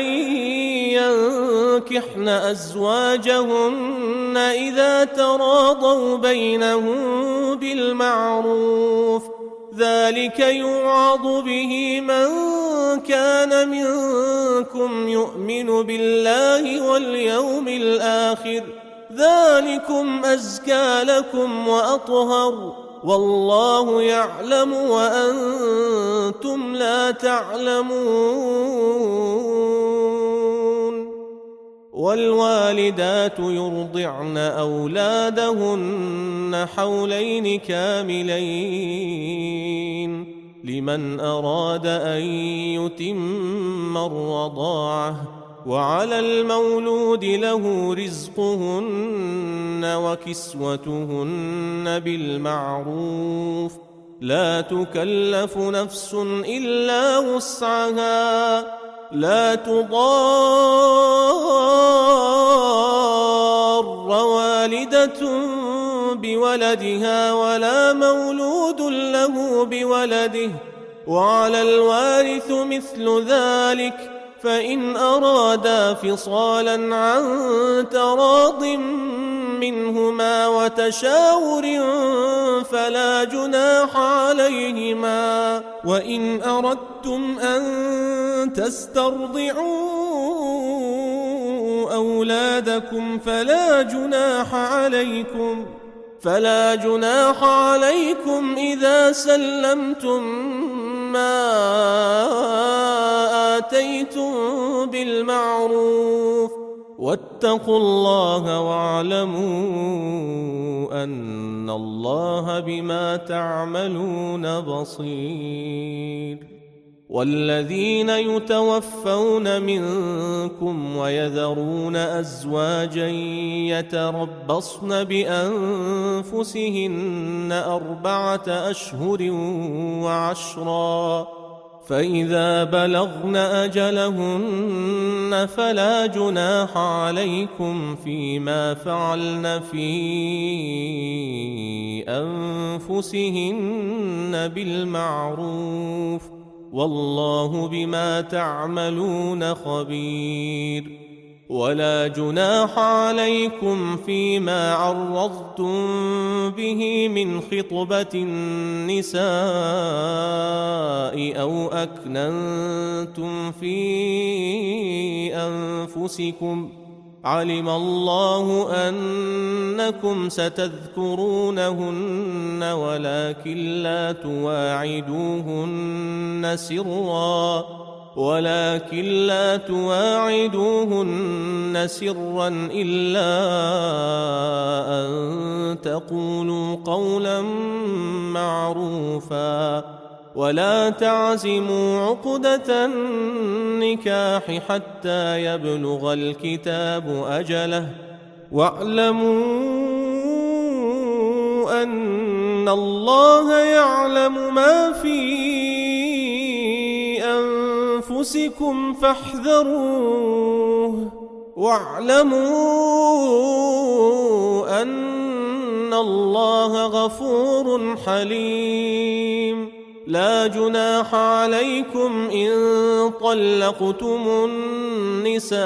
ينكحن أزواجهن إذا تراضوا بينهم بالمعروف، ذلك يوعظ به من كان منكم يؤمن بالله واليوم الآخر ذلكم أزكى لكم وأطهر والله يعلم وأنتم لا تعلمون. والوالدات يرضعن أولادهن حولين كاملين لمن أراد أن يتم الرضاعة وعلى المولود له رزقهن وكسوتهن بالمعروف لا تكلف نفس إلا وسعها لا تضار والدة بولدها ولا مولود له بولده وعلى الوارث مثل ذلك فإن أرادا فصالا عن تراض منهما وتشاور فلا جناح عليهما وإن أردتم أن تسترضعوا أولادكم فلا جناح عليكم فلا جناح عليكم إذا سلمتم ما آتيتم بالمعروف واتقوا الله واعلموا أن الله بما تعملون بصير. والذين يتوفون منكم ويذرون أزواجا يتربصن بأنفسهن أربعة أشهر وعشرا فإذا بلغن أجلهن فلا جناح عليكم فيما فعلن في أنفسهن بالمعروف والله بما تعملون خبير. ولا جناح عليكم فيما عرضتم به من خطبة النساء أو أكننتم في أنفسكم علم الله أنكم ستذكرونهن ولكن لا تواعدوهن سرا ولكن لا تواعدوهن سرا إلا أن تقولوا قولا معروفا ولا تعزموا عقدة النكاح حتى يبلغ الكتاب أجله واعلموا أن الله يعلم ما في أنفسكم فاحذروه واعلموا أن الله غفور حليم. لا جناح عليكم إن طلقتم النساء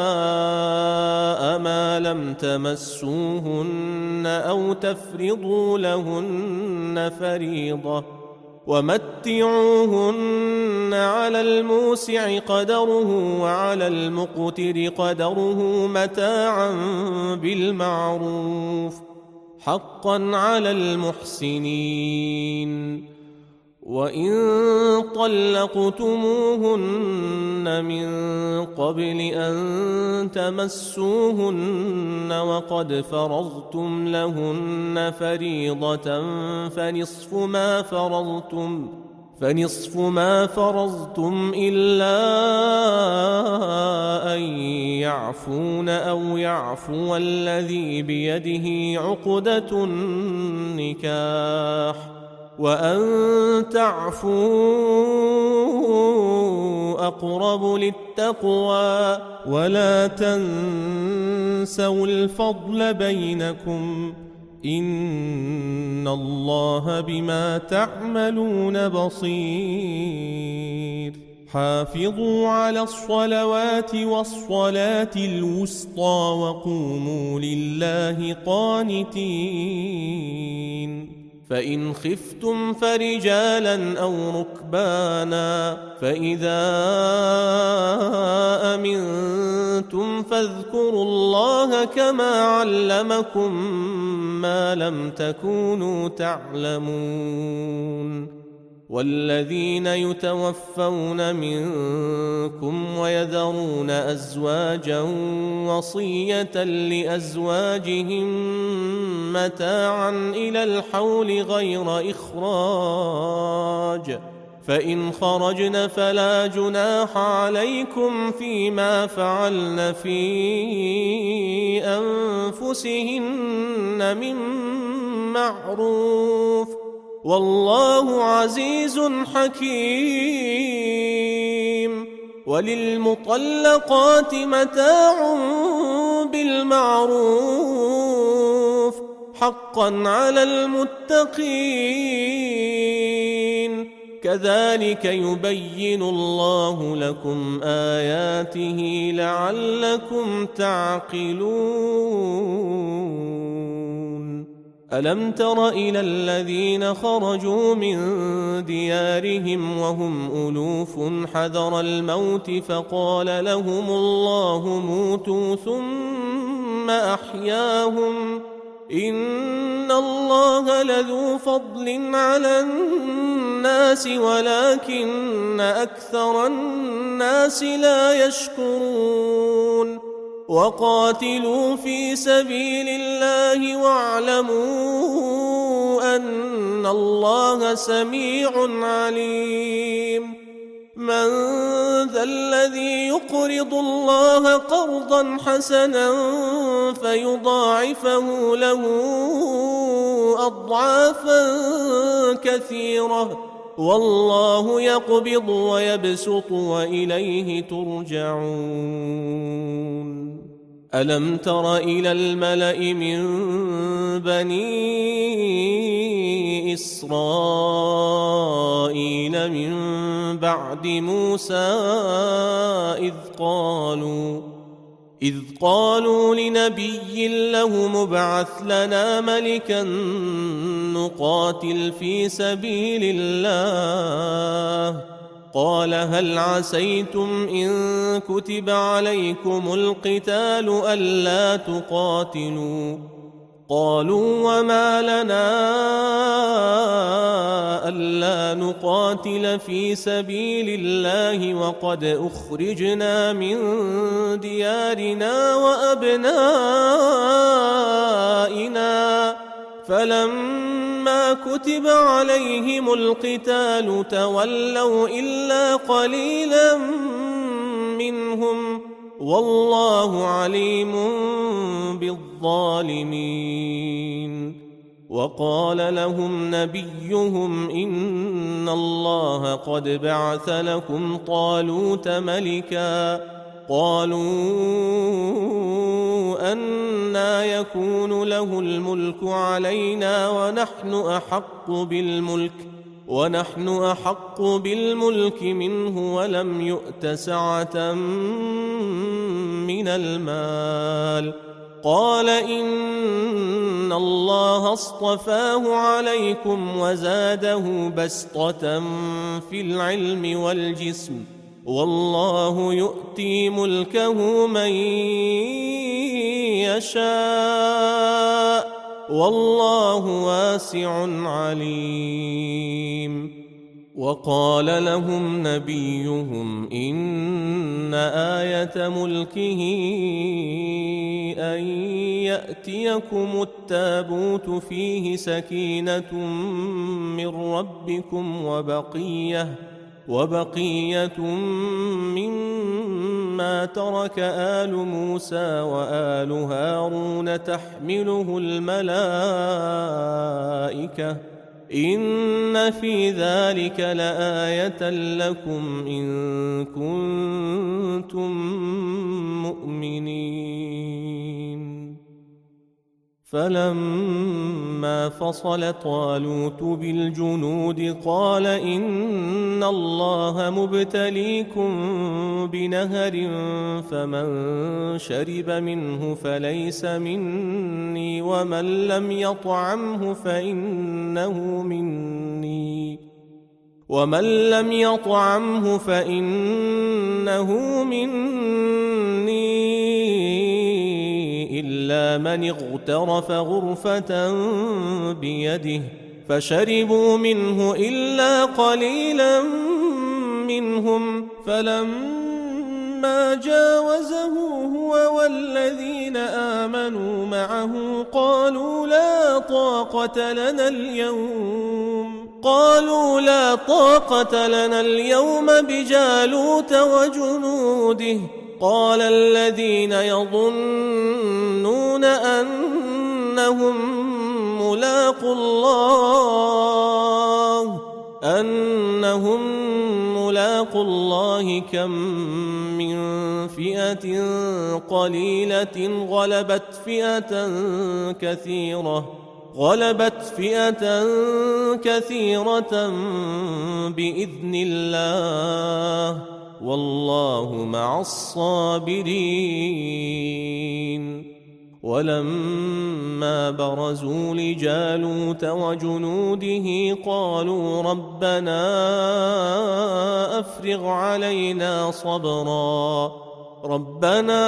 ما لم تمسوهن أو تفرضوا لهن فريضة ومتعوهن على الموسع قدره وعلى المقتر قدره متاعا بالمعروف حقا على المحسنين. وإن طلقتموهن من قبل أن تمسوهن وقد فرضتم لهن فريضة فنصف ما فرضتم فنصف ما فرضتم إلا أن يعفون أو يعفو الذي بيده عقدة النكاح وأن تعفوا أقرب للتقوى ولا تنسوا الفضل بينكم إن الله بما تعملون بصير. حافظوا على الصلوات والصلاة الوسطى وقوموا لله قانتين. فإن خفتم فرجالا أو ركبانا فإذا أمنتم فاذكروا الله كما علمكم ما لم تكونوا تعلمون والذين يتوفون منكم ويذرون أزواجا وصية لأزواجهم متاعا إلى الحول غير إخراج فإن خرجن فلا جناح عليكم فيما فعلن في أنفسهن من معروف والله عزيز حكيم وللمطلقات متاع بالمعروف حقا على المتقين كذلك يبين الله لكم آياته لعلكم تعقلون ألم تر إلى الذين خرجوا من ديارهم وهم ألوف حذر الموت فقال لهم الله موتوا ثم أحياهم إن الله لذو فضل على الناس ولكن أكثر الناس لا يشكرون وقاتلوا في سبيل الله واعلموا أن الله سميع عليم من ذا الذي يقرض الله قرضا حسنا فيضاعفه له أضعافا كثيرة والله يقبض ويبسط وإليه ترجعون ألم تر إلى الملأ من بني إسرائيل من بعد موسى إذ قالوا إذ قالوا لنبي له مبعث لنا ملكا نقاتل في سبيل الله قال هل عسيتم إن كتب عليكم القتال ألا تقاتلوا قالوا وما لنا ألا نقاتل في سبيل الله وقد أخرجنا من ديارنا وأبنائنا فلما كتب عليهم القتال تولوا إلا قليلا منهم والله عليم بالظالمين وقال لهم نبيهم إن الله قد بعث لكم طالوت ملكا قالوا أنى يكون له الملك علينا ونحن أحق بالملك ونحن أحق بالملك منه ولم يؤت سعة من المال قال إن الله اصطفاه عليكم وزاده بسطة في العلم والجسم والله يؤتي ملكه من يشاء والله واسع عليم وقال لهم نبيهم إن آية ملكه أن يأتيكم التابوت فيه سكينة من ربكم وبقية وبقية مما ترك آل موسى وآل هارون تحمله الملائكة إن في ذلك لآية لكم إن كنتم مؤمنين فلما فصل طالوت بالجنود قال إن الله مبتليكم بنهر فمن شرب منه فليس مني ومن لم يطعمه فإنه مني ومن لم يطعمه فإنه مني إلا من اغترف غرفة بيده فشربوا منه إلا قليلا منهم فلما جاوزه هو والذين آمنوا معه قالوا لا طاقة لنا اليوم قالوا لا طاقة لنا اليوم بجالوت وجنوده قال الذين يظنون أنهم ملاقو الله أنهم ملاقو الله كم من فئة قليلة غلبت فئة كثيرة غلبت فئة كثيرة بإذن الله والله مع الصابرين ولما برزوا لجالوت وجنوده قالوا ربنا أفرغ علينا صبرا ربنا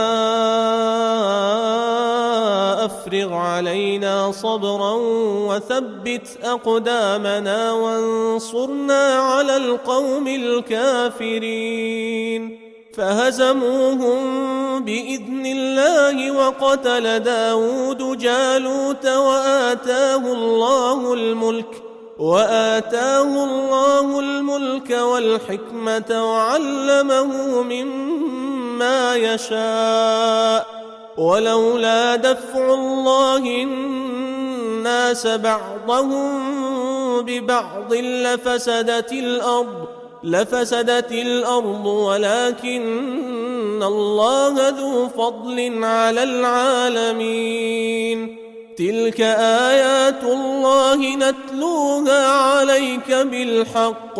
أفرغ علينا صبرا وثبت أقدامنا وانصرنا على القوم الكافرين فهزموهم بإذن الله وقتل داود جالوت وآتاه الله الملك وآتاه الله الملك والحكمة وعلمه مما يشاء ولولا دفع الله الناس بعضهم ببعض لفسدت الأرض لفسدت الأرض ولكن الله ذو فضل على العالمين تلك آيات الله نتلوها عليك بالحق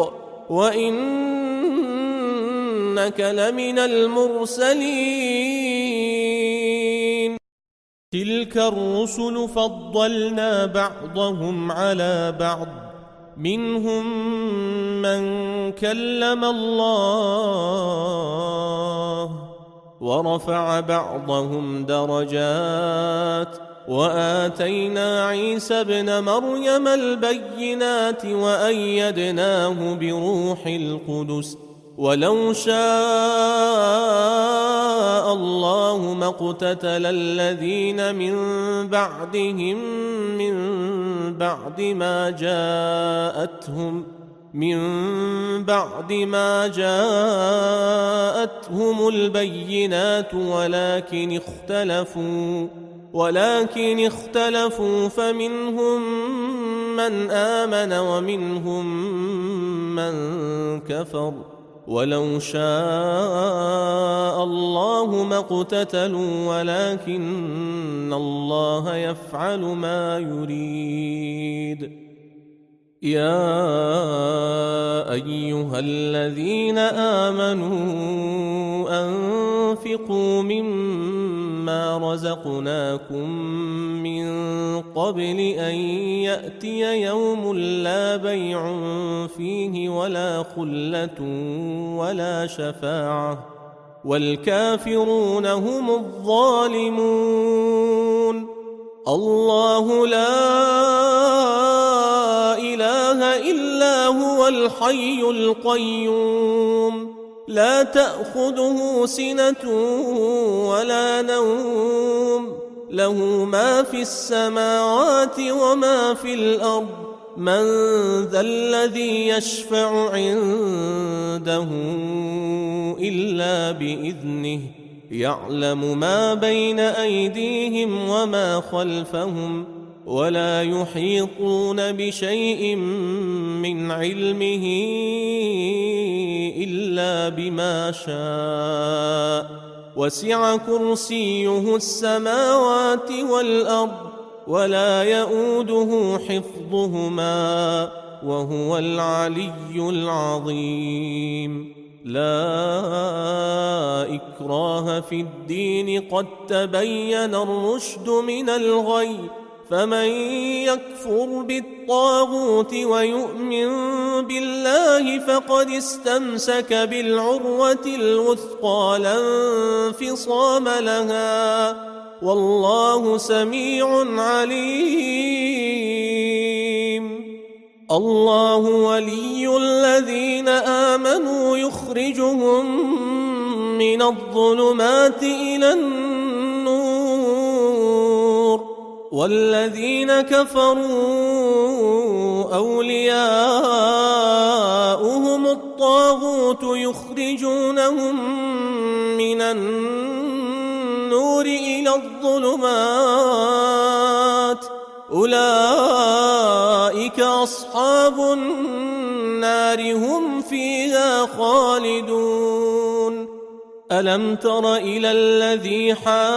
وإنك لمن المرسلين تلك الرسل فضلنا بعضهم على بعض منهم من كلم الله ورفع بعضهم درجات وآتينا عيسى ابن مريم البينات وأيدناه بروح القدس ولو شاء الله ما اقتتل الذين من بعدهم من بعد ما جاءتهم من بعد ما جاءتهم البينات ولكن اختلفوا ولكن اختلفوا فمنهم من آمن ومنهم من كفر ولو شاء الله ما اقتتلوا ولكن الله يفعل ما يريد يا أيها الذين آمنوا أنفقوا مما رزقناكم من قبل أن يأتي يوم لا بيع فيه ولا خلة ولا شفاعة والكافرون هم الظالمون الله لا إله إلا هو الحي القيوم لا تأخذه سنة ولا نوم له ما في السماوات وما في الأرض من ذا الذي يشفع عنده إلا بإذنه يعلم ما بين أيديهم وما خلفهم ولا يحيطون بشيء من علمه إلا بما شاء وسع كرسيه السماوات والأرض ولا يؤوده حفظهما وهو العلي العظيم. لا إكراه في الدين قد تبين الرشد من الغي، فمن يكفر بالطاغوت ويؤمن بالله فقد استمسك بالعروة الوثقى لا انفصام لها، والله سميع عليم. الله ولي الذين آمنوا يخرجهم من الظلمات إلى النور، والذين كفروا أولياؤهم الطاغوت يخرجونهم من النور إلى الظلمات، أولئك أصحاب النار هم فيها خالدون. ألم تر إلى الذي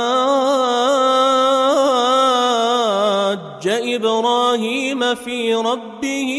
حاج إبراهيم في ربه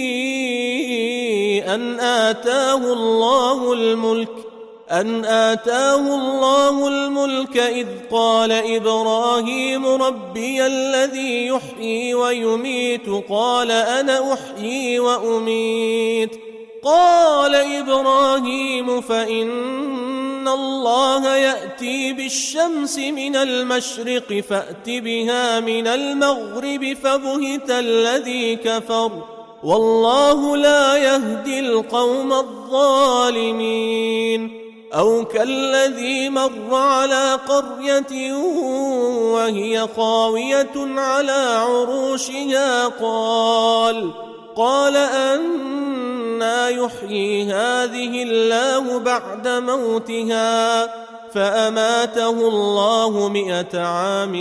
أن آتاه الله الملك أن آتاه الله الملك إذ قال إبراهيم ربي الذي يحيي ويميت قال أنا أحيي وأميت قال إبراهيم فإن الله يأتي بالشمس من المشرق فأت بها من المغرب فبهت الذي كفر والله لا يهدي القوم الظالمين. أو كالذي مر على قرية وهي خاوية على عروشها قال قال أنى يحيي هذه الله بعد موتها فأماته الله مئة عام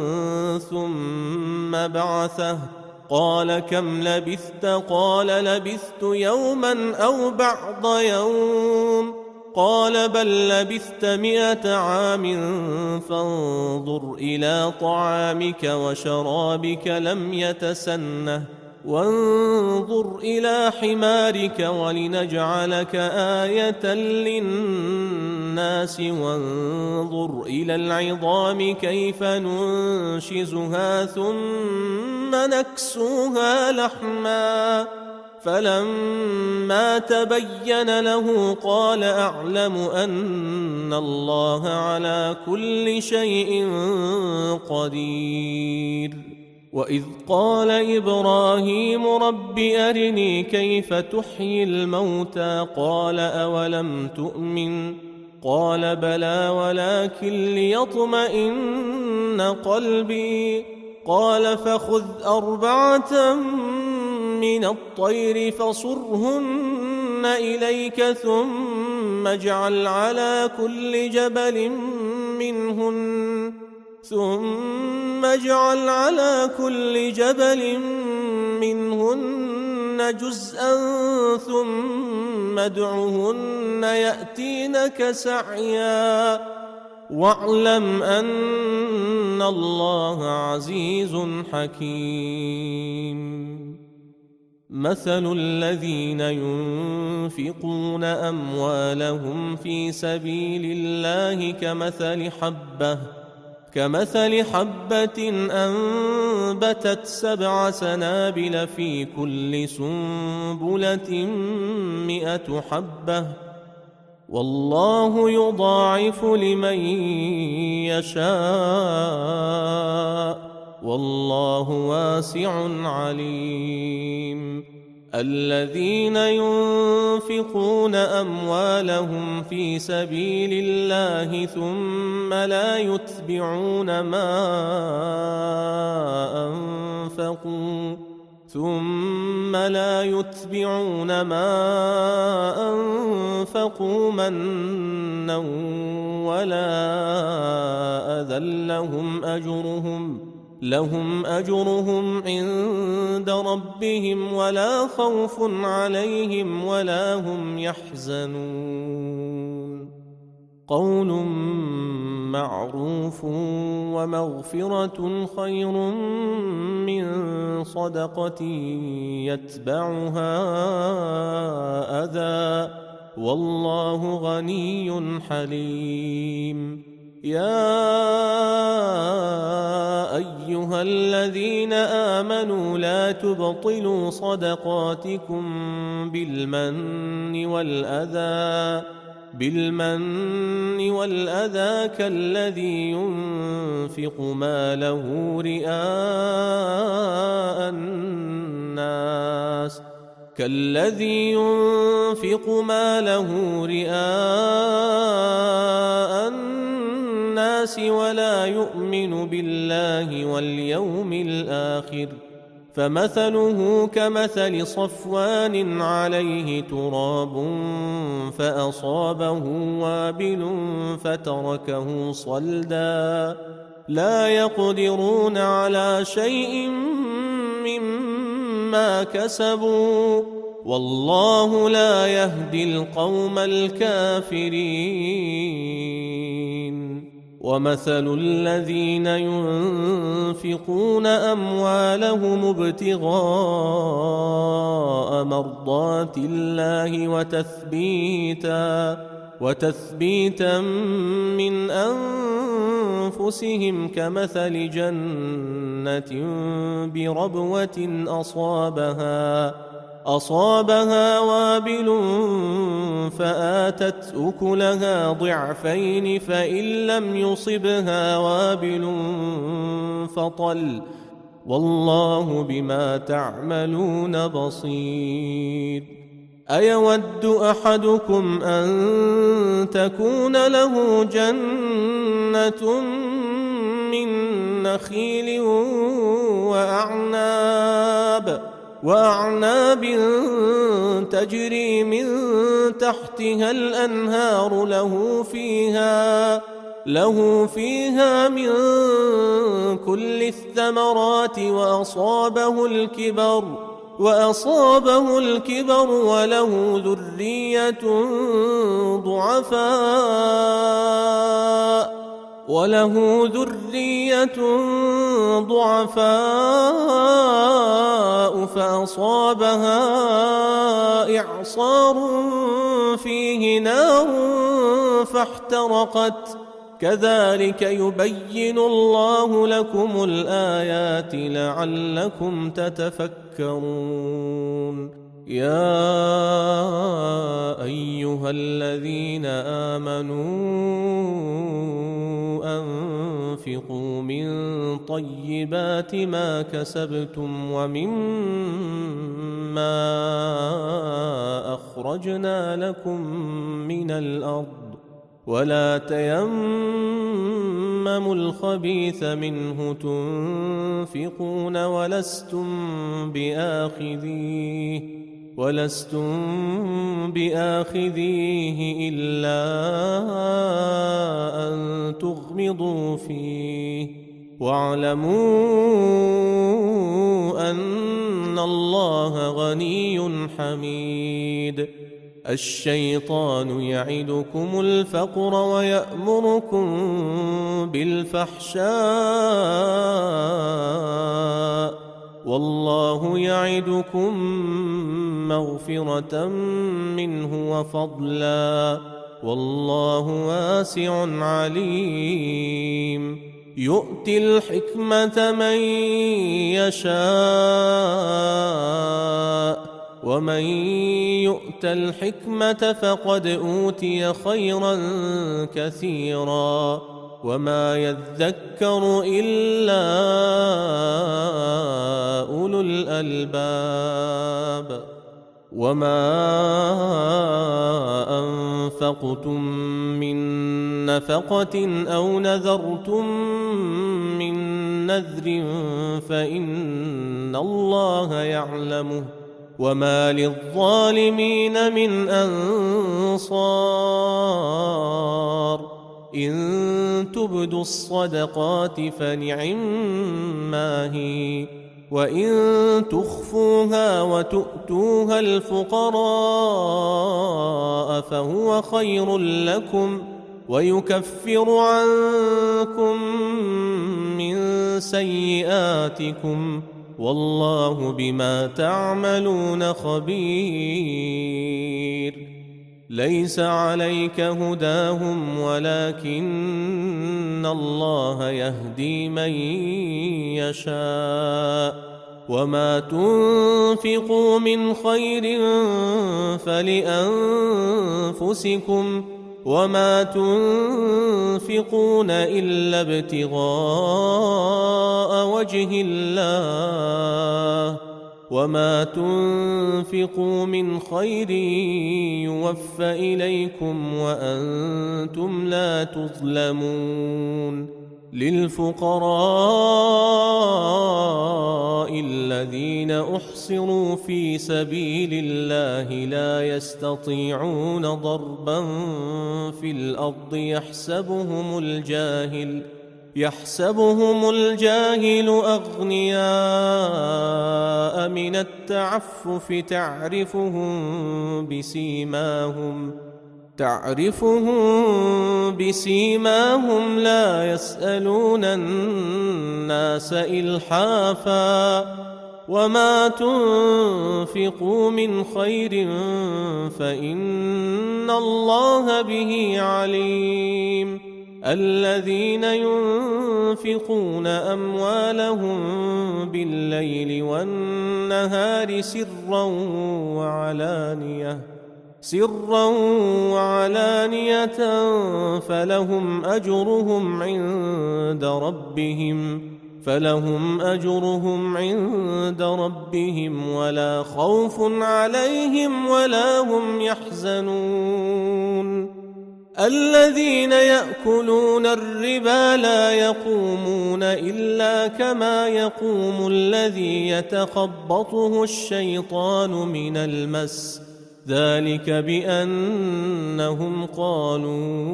ثم بعثه قال كم لبثت قال لبثت يوما أو بعض يوم قال بل لبثت مئة عام فانظر إلى طعامك وشرابك لم يتسنه وانظر إلى حمارك ولنجعلك آية للناس وانظر إلى العظام كيف ننشزها ثم نكسوها لحما فلما تبين له قال أعلم أن الله على كل شيء قدير. وإذ قال إبراهيم رب أرني كيف تحيي الموتى قال أولم تؤمن قال بلى ولكن ليطمئن قلبي قال فخذ أربعة من الطير فصرهن إليك ثم اجعل على كل جبل منهن ثم اجعل على كل جبل منهن جزءا ثم ادعهن يأتينك سعيا واعلم أن الله عزيز حكيم. مثل الذين ينفقون أموالهم في سبيل الله كمثل حبة كمثل حبة أنبتت سبع سنابل في كل سنبلة مئة حبة والله يضاعف لمن يشاء والله واسع عليم. الذين ينفقون أموالهم في سبيل الله ثم لا يتبعون ما أنفقوا ثم لا يتبعون ما أنفقوا منا ولا أذى لهم أجرهم لهم أجرهم عند ربهم ولا خوف عليهم ولا هم يحزنون. قول معروف ومغفرة خير من صدقة يتبعها أذى والله غني حليم. يا أيها الذين آمنوا لا تبطلوا صدقاتكم بالمن والأذى بالمن والأذى كالذي ينفق ماله رئاء الناس كالذي ينفق ماله رئاء الناس ولا يؤمن بالله واليوم الآخر فمثله كمثل صفوان عليه تراب فأصابه وابل فتركه صلدا لا يقدرون على شيء مما كسبوا والله لا يهدي القوم الكافرين. ومثل الذين ينفقون أموالهم ابتغاء مرضات الله وتثبيتا وتثبيتا من أنفسهم كمثل جنة بربوة أصابها أصابها وابل فآتت أكلها ضعفين فإن لم يصبها وابل فطل والله بما تعملون بصير. أيود أحدكم أن تكون له جنة من نخيل وأعناب وأعناب تجري من تحتها الأنهار له فيها له فيها من كل الثمرات وأصابه الكبر وأصابه الكبر وله ذرية ضعفاء وله ذرية ضعفاء فأصابها إعصار فيه نار فاحترقت كذلك يبين الله لكم الآيات لعلكم تتفكرون. يا أيها الذين آمنوا أنفقوا من طيبات ما كسبتم ومما أخرجنا لكم من الأرض ولا تيمموا الخبيث منه تنفقون ولستم بآخذيه ولستم بآخذيه إلا أن تغمضوا فيه واعلموا أن الله غني حميد. الشيطان يعدكم الفقر ويأمركم بالفحشاء والله يعدكم مغفرة منه وفضلا والله واسع عليم. يؤتي الحكمة من يشاء ومن يؤت الحكمة فقد أوتي خيرا كثيرا وما يذكر إلا أولو الألباب. وما أنفقتم من نفقة أو نذرتم من نذر فإن الله يعلمه وما للظالمين من أنصار. إن تبدوا الصدقات فنعما هي وإن تخفوها وتؤتوها الفقراء فهو خير لكم ويكفر عنكم من سيئاتكم والله بما تعملون خبير. ليس عليك هداهم ولكن الله يهدي من يشاء وما تنفقوا من خير فلأنفسكم وما تنفقون إلا ابتغاء وجه الله وما تنفقوا من خير يوفى إليكم وأنتم لا تظلمون. للفقراء الذين أحصروا في سبيل الله لا يستطيعون ضربا في الأرض يحسبهم الجاهل يحسبهم الجاهل أغنياء من التعفف تعرفهم بسيماهم تعرفهم بسيماهم لا يسألون الناس إلحافا وما تنفقوا من خير فإن الله به عليم. الذين ينفقون أموالهم بالليل والنهار سرا وعلانية سرا وعلانية فلهم أجرهم عند ربهم فلهم أجرهم عند ربهم ولا خوف عليهم ولا هم يحزنون. الذين يأكلون الربا لا يقومون إلا كما يقوم الذي يتخبطه الشيطان من المس ذلك بأنهم قالوا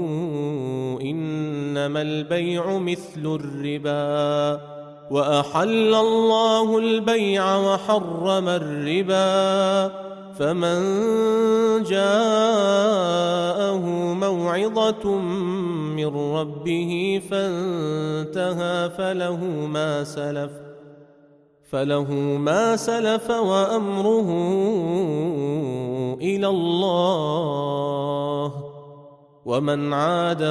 إنما البيع مثل الربا وأحل الله البيع وحرم الربا فمن جاءه موعظة من ربه فانتهى فله ما سلف فله ما سلف وأمره إلى الله ومن عاد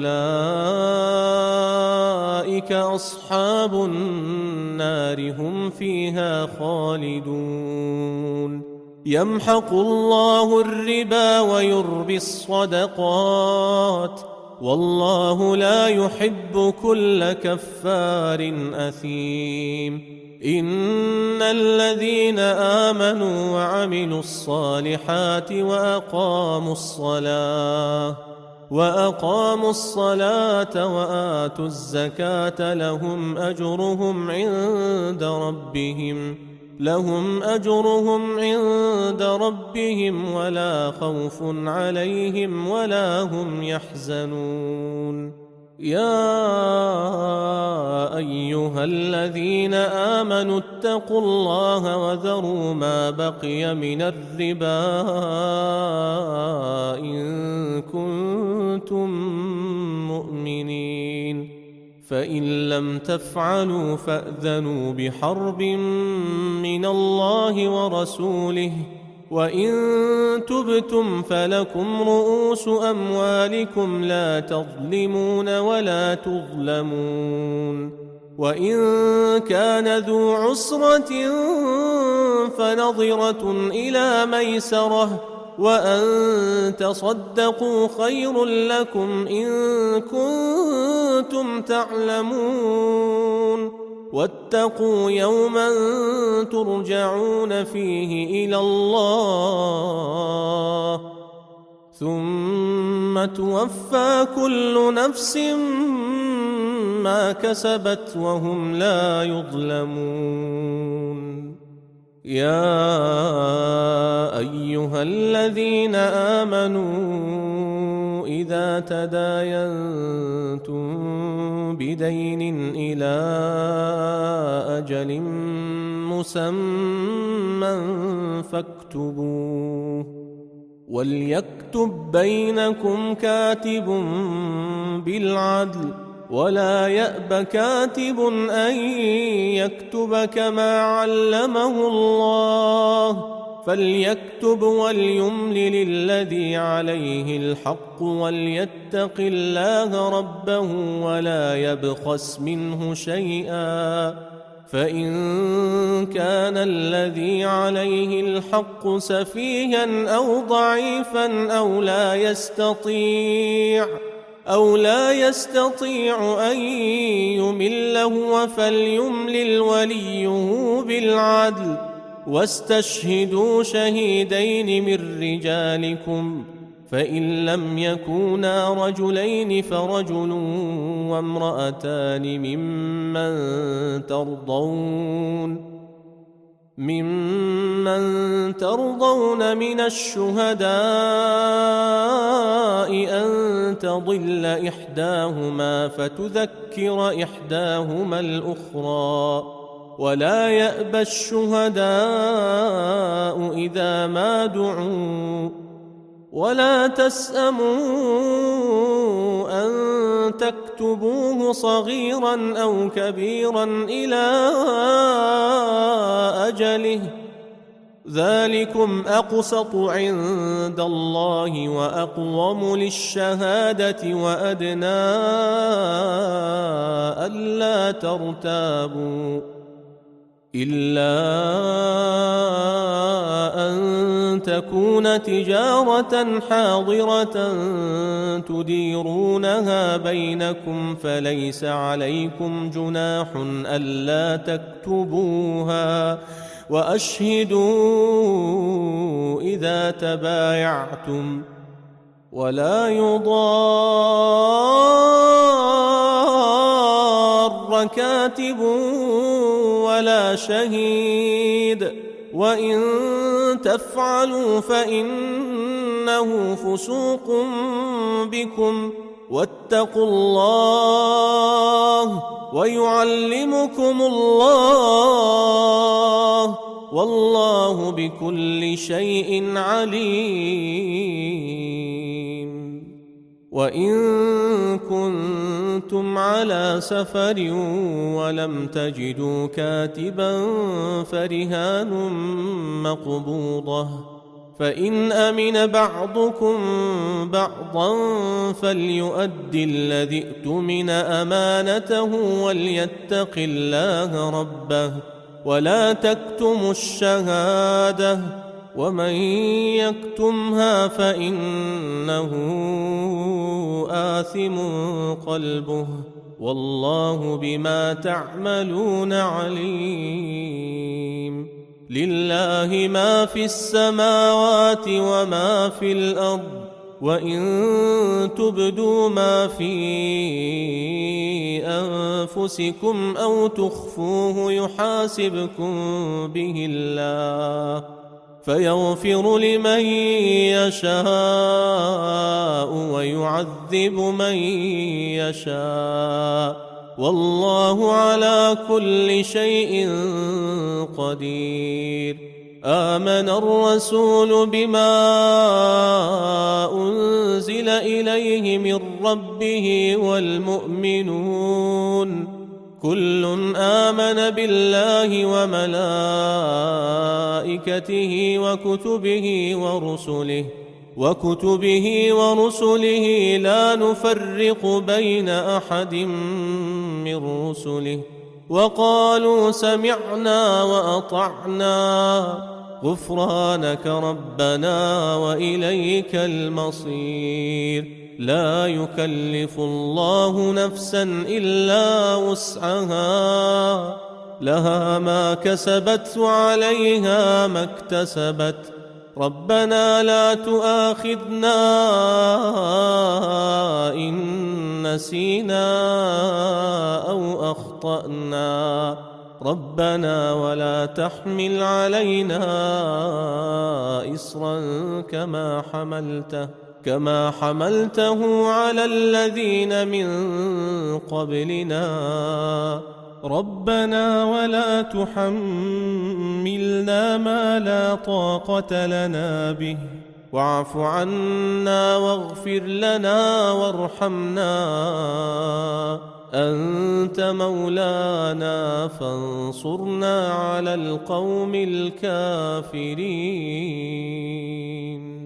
فأولئك أصحاب النار هم فيها خالدون. يمحق الله الربا ويربي الصدقات والله لا يحب كل كفار أثيم. إن الذين آمنوا وعملوا الصالحات وأقاموا الصلاة وأقاموا الصلاة وآتوا الزكاة لهم أجرهم عند ربهم لهم أجرهم عند ربهم ولا خوف عليهم ولا هم يحزنون. يا أيها الذين آمنوا اتقوا الله وذروا ما بقي من الربا إن كنتم مؤمنين فإن لم تفعلوا فأذنوا بحرب من الله ورسوله وإن تبتم فلكم رؤوس أموالكم لا تظلمون ولا تظلمون. وإن كان ذو عسرة فنظرة إلى ميسرة وأن تصدقوا خير لكم إن كنتم تعلمون. واتقوا يوما ترجعون فيه إلى الله ثم توفى كل نفس ما كسبت وهم لا يظلمون. يا أيها الذين آمنوا إذا تداينتم بدين إلى أجل مسمى فاكتبوه وليكتب بينكم كاتب بالعدل ولا يأب كاتب أن يكتب كما علمه الله فليكتب وليملل الذي عليه الحق وليتق الله ربه ولا يبخس منه شيئا فإن كان الذي عليه الحق سفيها أو ضعيفا أو لا يستطيع أو لا يستطيع أن يمل هو فليملل وليه بالعدل واستشهدوا شهيدين من رجالكم فإن لم يكونا رجلين فرجل وامرأتان ممن ترضون ممن ترضون من الشهداء أن تضل إحداهما فتذكر إحداهما الأخرى ولا يأبى الشهداء إذا ما دعوا ولا تسأموا أن تكتبوه صغيرا أو كبيرا إلى أجله ذلكم أقسط عند الله وأقوم للشهادة وأدنى ألا ترتابوا إلا أن تكون تجارة حاضرة تديرونها بينكم فليس عليكم جناح ألا تكتبوها وأشهدوا إذا تبايعتم ولا يضار كاتب ولا شهيد وإن تفعلوا فإنه فسوق بكم واتقوا الله ويعلمكم الله والله بكل شيء عليم وإن كنتم على سفر ولم تجدوا كاتبا فرهان مقبوضة فإن أمن بعضكم بعضا فليؤدي الذي ائتمن أمانته وليتق الله ربه ولا تكتموا الشهادة ومن يكتمها فإنه آثم قلبه والله بما تعملون عليم لله ما في السماوات وما في الأرض وإن تبدوا ما في أنفسكم أو تخفوه يحاسبكم به الله فيغفر لمن يشاء ويعذب من يشاء والله على كل شيء قدير آمن الرسول بما أنزل إليه من ربه والمؤمنون كل آمن بالله وملائكته وكتبه ورسله وكتبه ورسله لا نفرق بين أحد من رسله وقالوا سمعنا وأطعنا غفرانك ربنا وإليك المصير لا يكلف الله نفسا إلا وسعها لها ما كسبت وعليها ما اكتسبت ربنا لا تؤاخذنا إن نسينا أو أخطأنا ربنا ولا تحمل علينا إصرا كما حملته كما حملته على الذين من قبلنا ربنا ولا تحملنا ما لا طاقة لنا به واعف عنا واغفر لنا وارحمنا، أنت مولانا فانصرنا على القوم الكافرين.